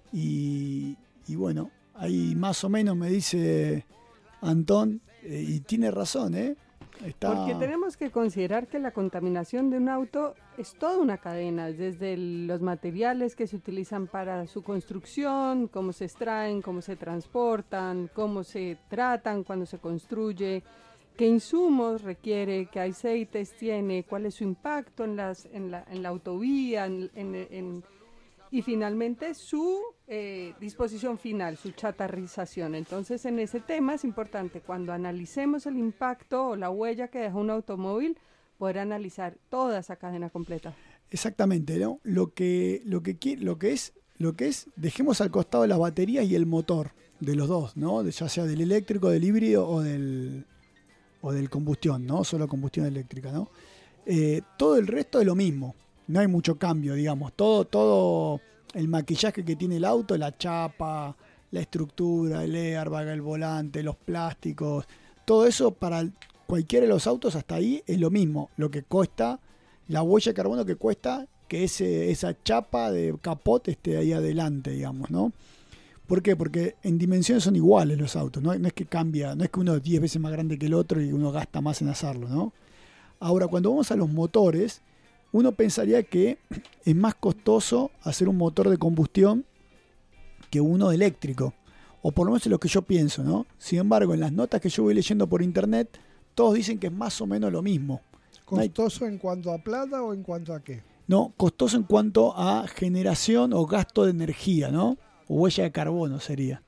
Y, y bueno, ahí más o menos me dice Antón, eh, y tiene razón, ¿eh? Está... Porque tenemos que considerar que la contaminación de un auto es toda una cadena, desde el, los materiales que se utilizan para su construcción, cómo se extraen, cómo se transportan, cómo se tratan cuando se construye, qué insumos requiere, qué aceites tiene, cuál es su impacto en, las, en, la, en la autovía, en, en, en, y finalmente su eh, disposición final, su chatarrización. Entonces, en ese tema es importante, cuando analicemos el impacto o la huella que deja un automóvil, poder analizar toda esa cadena completa. Exactamente, ¿no? Lo que, lo que, lo que es, lo que es, dejemos al costado las baterías y el motor de los dos, ¿no? Ya sea del eléctrico, del híbrido o del, o del combustión, ¿no? Solo combustión eléctrica, ¿no? Eh, todo el resto es lo mismo. No hay mucho cambio, digamos. Todo, todo el maquillaje que tiene el auto, la chapa, la estructura, el airbag, el volante, los plásticos, todo eso para cualquiera de los autos hasta ahí es lo mismo. Lo que cuesta, la huella de carbono que cuesta que ese, esa chapa de capot esté ahí adelante, digamos, ¿no? ¿Por qué? Porque en dimensiones son iguales los autos, ¿no? No es que cambia, no es que uno es diez veces más grande que el otro y uno gasta más en hacerlo, ¿no? Ahora, cuando vamos a los motores, uno pensaría que es más costoso hacer un motor de combustión que uno eléctrico, o por lo menos es lo que yo pienso, ¿no? Sin embargo, en las notas que yo voy leyendo por internet, todos dicen que es más o menos lo mismo. ¿Costoso en cuanto a plata o en cuanto a qué? No, costoso en cuanto a generación o gasto de energía, ¿no? O huella de carbono sería.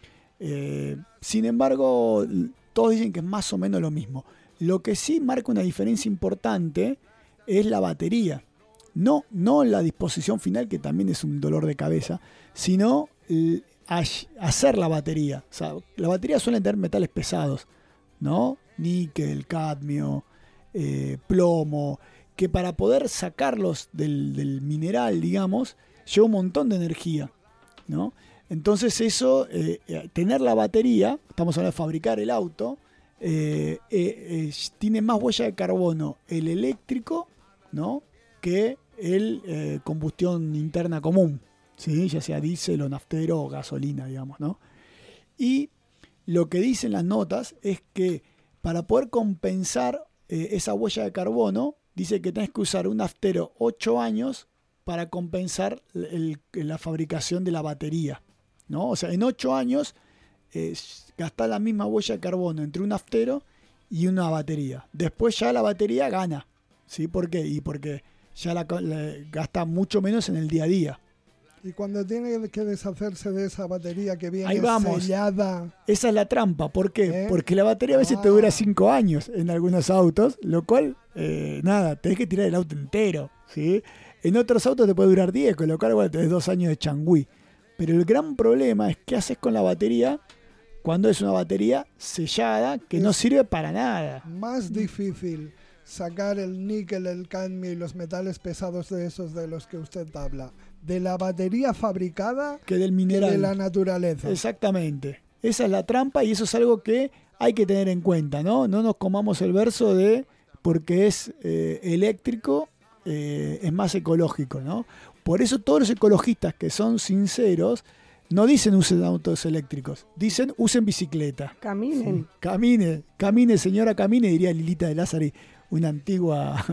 Eh, sin embargo, todos dicen que es más o menos lo mismo. Lo que sí marca una diferencia importante es la batería. No, no la disposición final, que también es un dolor de cabeza, sino el, hacer la batería. O sea, la batería suele tener metales pesados, ¿no? Níquel, cadmio, eh, plomo, que para poder sacarlos del, del mineral, digamos, lleva un montón de energía, ¿no? Entonces eso, eh, tener la batería, estamos hablando de fabricar el auto, eh, eh, eh, tiene más huella de carbono el eléctrico, ¿no? que el eh, combustión interna común, ¿sí? Ya sea diésel o naftero o gasolina, digamos, ¿no? Y lo que dicen las notas es que para poder compensar eh, esa huella de carbono, dice que tenés que usar un naftero ocho años para compensar el, la fabricación de la batería, ¿no? O sea, en ocho años eh, gastás la misma huella de carbono entre un naftero y una batería. Después ya la batería gana, ¿sí? ¿Por qué? Y porque ya la, la gasta mucho menos en el día a día. Y cuando tiene que deshacerse de esa batería que viene Ahí vamos. sellada... Esa es la trampa. ¿Por qué? ¿Eh? Porque la batería a veces ah. te dura cinco años en algunos autos, lo cual, eh, nada, tenés que tirar el auto entero, ¿sí? En otros autos te puede durar diez, con lo cual bueno, tenés dos años de changüí. Pero el gran problema es qué haces con la batería cuando es una batería sellada que es no sirve para nada. Más difícil sacar el níquel, el cadmio y los metales pesados de esos de los que usted habla, de la batería fabricada que del mineral, que de la naturaleza. Exactamente. Esa es la trampa y eso es algo que hay que tener en cuenta, ¿no? No nos comamos el verso de porque es eh, eléctrico, eh, es más ecológico, ¿no? Por eso todos los ecologistas que son sinceros no dicen usen autos eléctricos, dicen usen bicicleta. Caminen. Sí. Camine, camine señora, camine, diría Lilita de Lázari, una antigua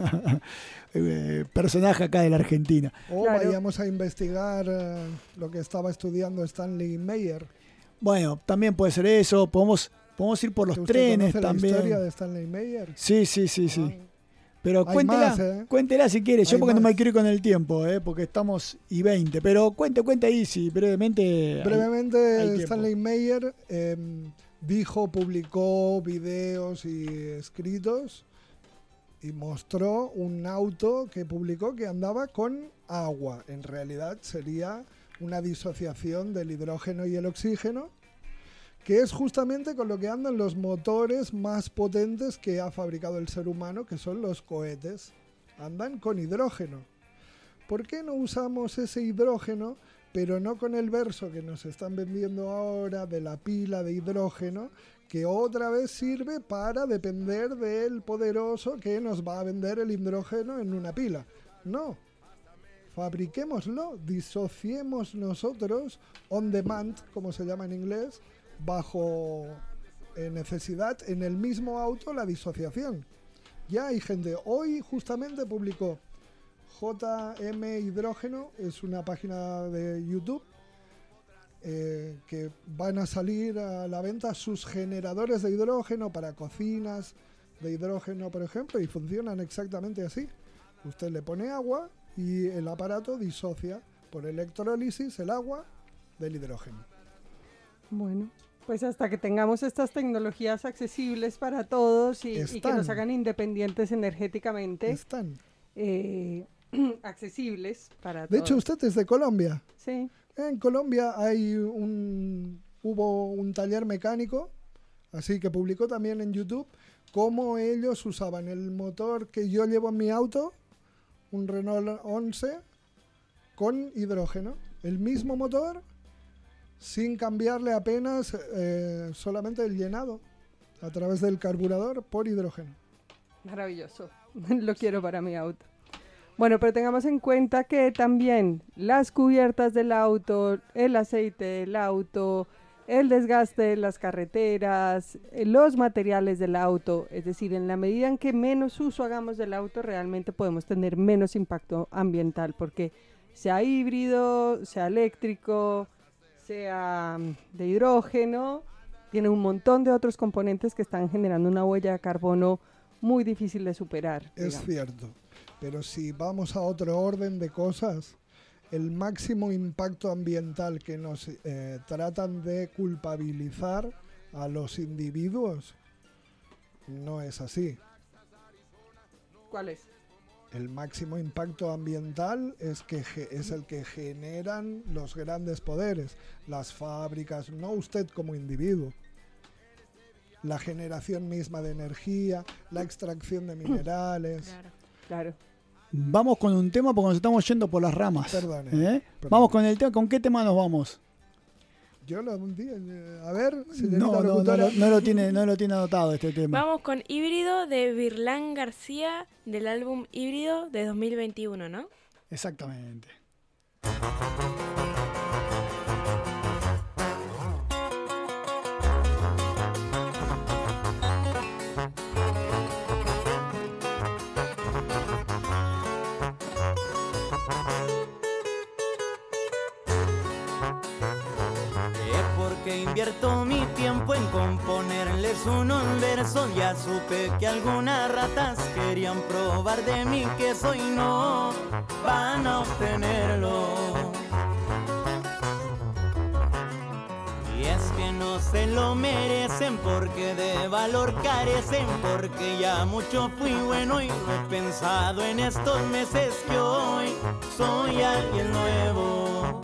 personaje acá de la Argentina. O claro. Vayamos a investigar uh, lo que estaba estudiando Stanley Meyer. Bueno, también puede ser eso, podemos, podemos ir por los trenes también. ¿La historia de Stanley Meyer? Sí, sí, sí, sí. Ah. Pero cuéntela, más, ¿eh? cuéntela si quiere. Yo Hay porque más. no me quiero ir con el tiempo, ¿eh? Porque estamos y veinte. Pero cuente, cuente ahí, sí, brevemente. Brevemente, hay, hay Stanley Meyer eh, dijo, publicó videos y escritos y mostró un auto que publicó que andaba con agua. En realidad sería una disociación del hidrógeno y el oxígeno, que es justamente con lo que andan los motores más potentes que ha fabricado el ser humano, que son los cohetes. Andan con hidrógeno. ¿Por qué no usamos ese hidrógeno, pero no con el verso que nos están vendiendo ahora de la pila de hidrógeno, que otra vez sirve para depender del poderoso que nos va a vender el hidrógeno en una pila? No. Fabriquémoslo, disociemos nosotros, on demand, como se llama en inglés, bajo eh, necesidad, en el mismo auto la disociación. Ya hay gente, hoy justamente publicó J M Hidrógeno, es una página de YouTube, eh, que van a salir a la venta sus generadores de hidrógeno para cocinas de hidrógeno, por ejemplo, y funcionan exactamente así. Usted le pone agua y el aparato disocia por electrólisis el agua del hidrógeno. Bueno, pues hasta que tengamos estas tecnologías accesibles para todos y, y que nos hagan independientes energéticamente. Están. Eh, accesibles para de todos. De hecho, usted es de Colombia. Sí. En Colombia hay un hubo un taller mecánico, así que publicó también en YouTube cómo ellos usaban el motor que yo llevo en mi auto, un Renault once, con hidrógeno. El mismo motor, sin cambiarle apenas, eh, solamente el llenado a través del carburador por hidrógeno. Maravilloso. Lo quiero para mi auto. Bueno, pero tengamos en cuenta que también las cubiertas del auto, el aceite del auto, el desgaste de las carreteras, los materiales del auto, es decir, en la medida en que menos uso hagamos del auto, realmente podemos tener menos impacto ambiental, porque sea híbrido, sea eléctrico, sea de hidrógeno, tiene un montón de otros componentes que están generando una huella de carbono muy difícil de superar. Es digamos. Cierto. Pero si vamos a otro orden de cosas, el máximo impacto ambiental que nos eh, tratan de culpabilizar a los individuos no es así. ¿Cuál es? El máximo impacto ambiental es, que es el que generan los grandes poderes, las fábricas, no usted como individuo. La generación misma de energía, la extracción de minerales. Claro, claro. Vamos con un tema porque nos estamos yendo por las ramas. Perdone, ¿Eh? perdone. Vamos con el tema. ¿Con qué tema nos vamos? Yo lo a ver, no, no, no, no, no lo tiene, no lo tiene anotado este tema. Vamos con Híbrido de Virlán García del álbum Híbrido de dos mil veintiuno, ¿no? Exactamente. Invierto mi tiempo en componerles unos versos. Ya supe que algunas ratas querían probar de mí que soy, no van a obtenerlo. Y es que no se lo merecen porque de valor carecen, porque ya mucho fui bueno y he pensado en estos meses que hoy soy alguien nuevo.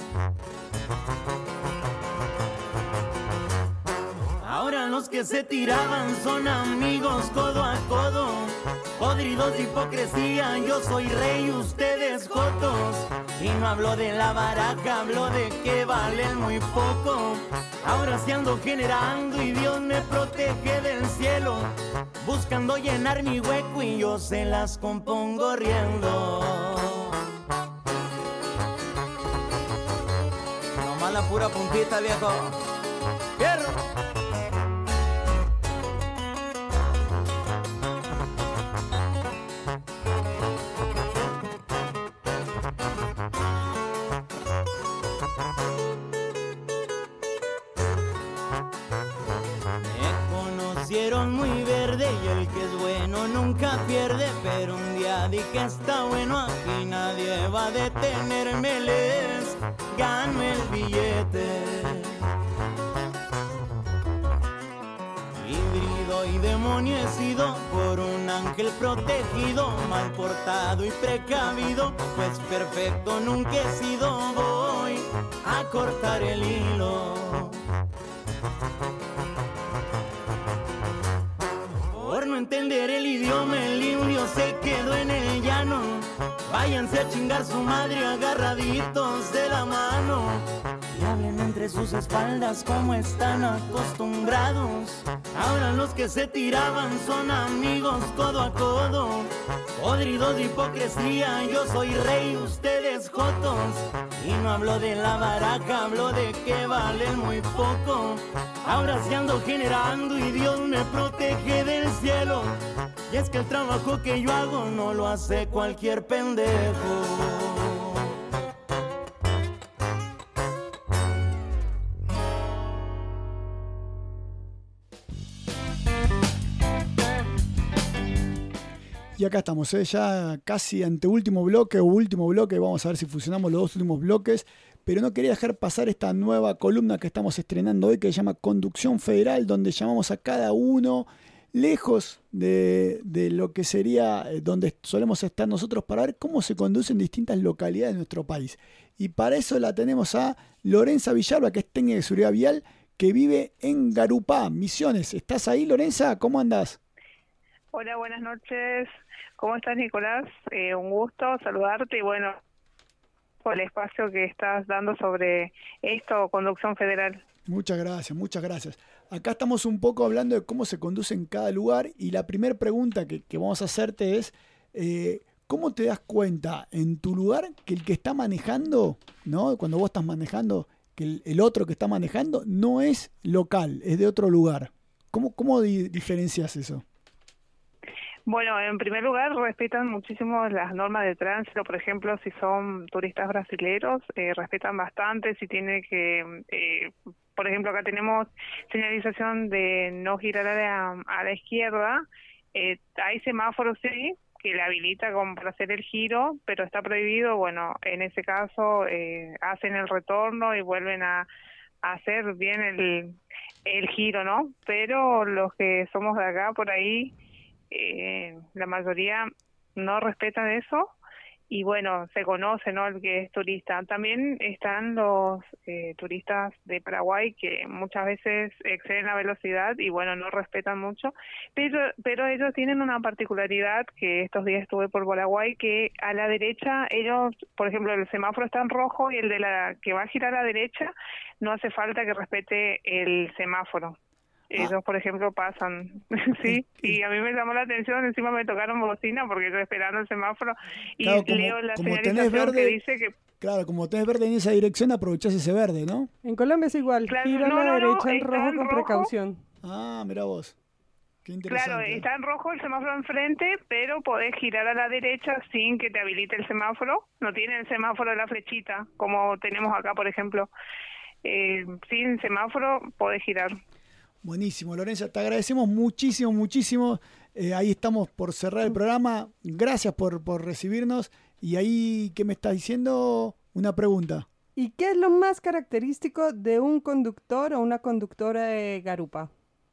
Ahora los que se tiraban son amigos codo a codo, podridos de hipocresía, yo soy rey, ustedes jotos. Y no hablo de la baraja, hablo de que valen muy poco. Ahora sí ando generando y Dios me protege del cielo, buscando llenar mi hueco y yo se las compongo riendo. Nomás la pura puntita, viejo. ¡Fierro! Muy verde y el que es bueno nunca pierde, pero un día dije está bueno, aquí nadie va a detenerme, les gano el billete. soy demonio, he sido por un ángel protegido, mal portado y precavido, pues perfecto nunca he sido. Voy a cortar el hilo. Por no entender el idioma, el indio se quedó en el llano. Váyanse a chingar su madre agarraditos de la mano y hablen entre sus espaldas como están acostumbrados. Ahora los que se tiraban son amigos codo a codo. Podridos de hipocresía, yo soy rey, ustedes jotos. Y no hablo de la baraja, hablo de que valen muy poco. Ahora sí ando generando y Dios me protege del cielo. Y es que el trabajo que yo hago no lo hace cualquier pendejo. Y acá estamos, ¿eh? Ya casi anteúltimo bloque o último bloque. Vamos a ver si fusionamos los dos últimos bloques. Pero no quería dejar pasar esta nueva columna que estamos estrenando hoy, que se llama Conducción Federal, donde llamamos a cada uno lejos de, de lo que sería donde solemos estar nosotros, para ver cómo se conducen distintas localidades de nuestro país. Y para eso la tenemos a Lorenza Villalba, que es técnica de seguridad vial, que vive en Garupá, Misiones. ¿Estás ahí, Lorenza? ¿Cómo andás? Hola, buenas noches. ¿Cómo estás, Nicolás? Eh, un gusto saludarte y bueno, por el espacio que estás dando sobre esto, conducción federal. Muchas gracias, muchas gracias. Acá estamos un poco hablando de cómo se conduce en cada lugar y la primera pregunta que, que vamos a hacerte es, eh, ¿cómo te das cuenta en tu lugar que el que está manejando, ¿no? Cuando vos estás manejando, que el, el otro que está manejando no es local, es de otro lugar? ¿Cómo, cómo di- diferencias eso? Bueno, en primer lugar, respetan muchísimo las normas de tránsito. Por ejemplo, si son turistas brasileños, eh, respetan bastante. Si tiene que, eh, por ejemplo, acá tenemos señalización de no girar a la, a la izquierda. Eh, hay semáforos, sí, que le habilita como para hacer el giro, pero está prohibido. Bueno, en ese caso eh, hacen el retorno y vuelven a, a hacer bien el, el giro, ¿no? Pero los que somos de acá, por ahí, Eh, la mayoría no respetan eso y bueno, se conoce, ¿no?, el que es turista. También están los eh, turistas de Paraguay que muchas veces exceden la velocidad y bueno, no respetan mucho, pero pero ellos tienen una particularidad, que estos días estuve por Paraguay, que a la derecha ellos, por ejemplo, el semáforo está en rojo y el de la que va a girar a la derecha no hace falta que respete el semáforo. Ellos, por ejemplo, pasan, sí, y a mí me llamó la atención, encima me tocaron bocina porque yo esperando el semáforo y Claro, como, leo la como tenés señalización verde, que dice que... Claro, como tenés verde en esa dirección, aprovechás ese verde, ¿no? En Colombia es igual, Claro, gira no, a la no, no, derecha en está rojo en con rojo. precaución. Ah, mira vos. Qué interesante. Claro, está en rojo el semáforo enfrente, pero podés girar a la derecha sin que te habilite el semáforo. No tiene el semáforo de la flechita, como tenemos acá, por ejemplo. Eh, sin semáforo podés girar. Buenísimo, Lorenza, te agradecemos muchísimo, muchísimo. Eh, ahí estamos por cerrar el programa. Gracias por, por recibirnos. Y ahí, ¿qué me estás diciendo? Una pregunta. ¿Y qué es lo más característico de un conductor o una conductora de garupa?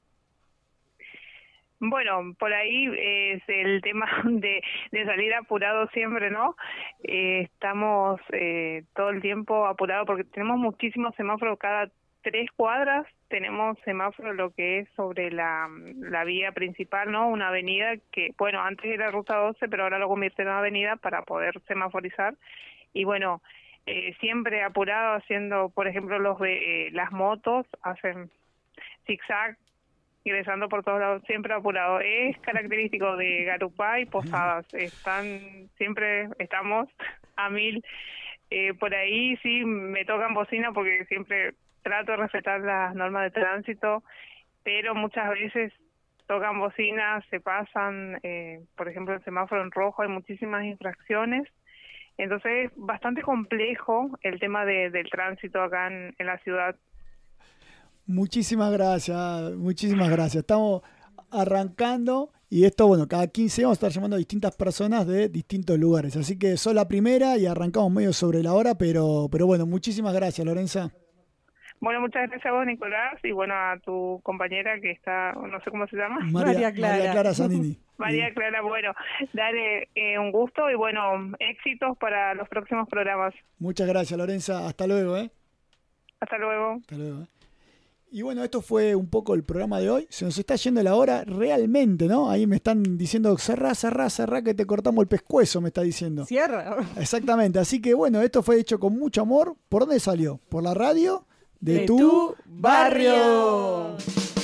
Bueno, por ahí es el tema de, de salir apurado siempre, ¿no? Eh, estamos eh, todo el tiempo apurados porque tenemos muchísimos semáforos cada tres cuadras. Tenemos semáforos lo que es sobre la, la vía principal, ¿no? Una avenida que, bueno, antes era ruta doce, pero ahora lo convirtieron en avenida para poder semaforizar. Y bueno, eh, siempre apurado haciendo, por ejemplo, los eh, las motos hacen zigzag, ingresando por todos lados, siempre apurado. Es característico de Garupá y Posadas. Están, siempre estamos a mil. Eh, por ahí sí me tocan bocina porque siempre trato de respetar las normas de tránsito, pero muchas veces tocan bocina, se pasan, eh, por ejemplo, el semáforo en rojo, hay muchísimas infracciones. Entonces es bastante complejo el tema de, del tránsito acá en, en la ciudad. Muchísimas gracias, muchísimas gracias. Estamos arrancando y esto, bueno, cada quince vamos a estar llamando a distintas personas de distintos lugares. Así que sos la primera y arrancamos medio sobre la hora, pero, pero bueno, muchísimas gracias, Lorenza. Bueno, muchas gracias a vos, Nicolás, y bueno, a tu compañera que está, no sé cómo se llama. María, María Clara. María Clara Zanini. María Clara, bueno, dale eh, un gusto y bueno, éxitos para los próximos programas. Muchas gracias, Lorenza. Hasta luego, ¿eh? Hasta luego. Hasta luego. ¿eh? Y bueno, esto fue un poco el programa de hoy. Se nos está yendo la hora realmente, ¿no? Ahí me están diciendo, cerrá, cerrá, cerrá, que te cortamos el pescuezo, me está diciendo. Cierra. Exactamente. Así que bueno, esto fue hecho con mucho amor. ¿Por dónde salió? Por la radio de, de tu, tu barrio. barrio.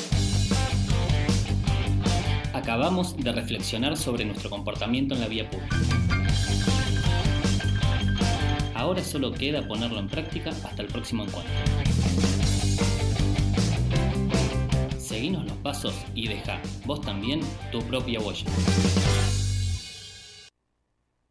Acabamos de reflexionar sobre nuestro comportamiento en la vía pública. Ahora solo queda ponerlo en práctica hasta el próximo encuentro. Seguinos los pasos y deja, vos también, tu propia huella.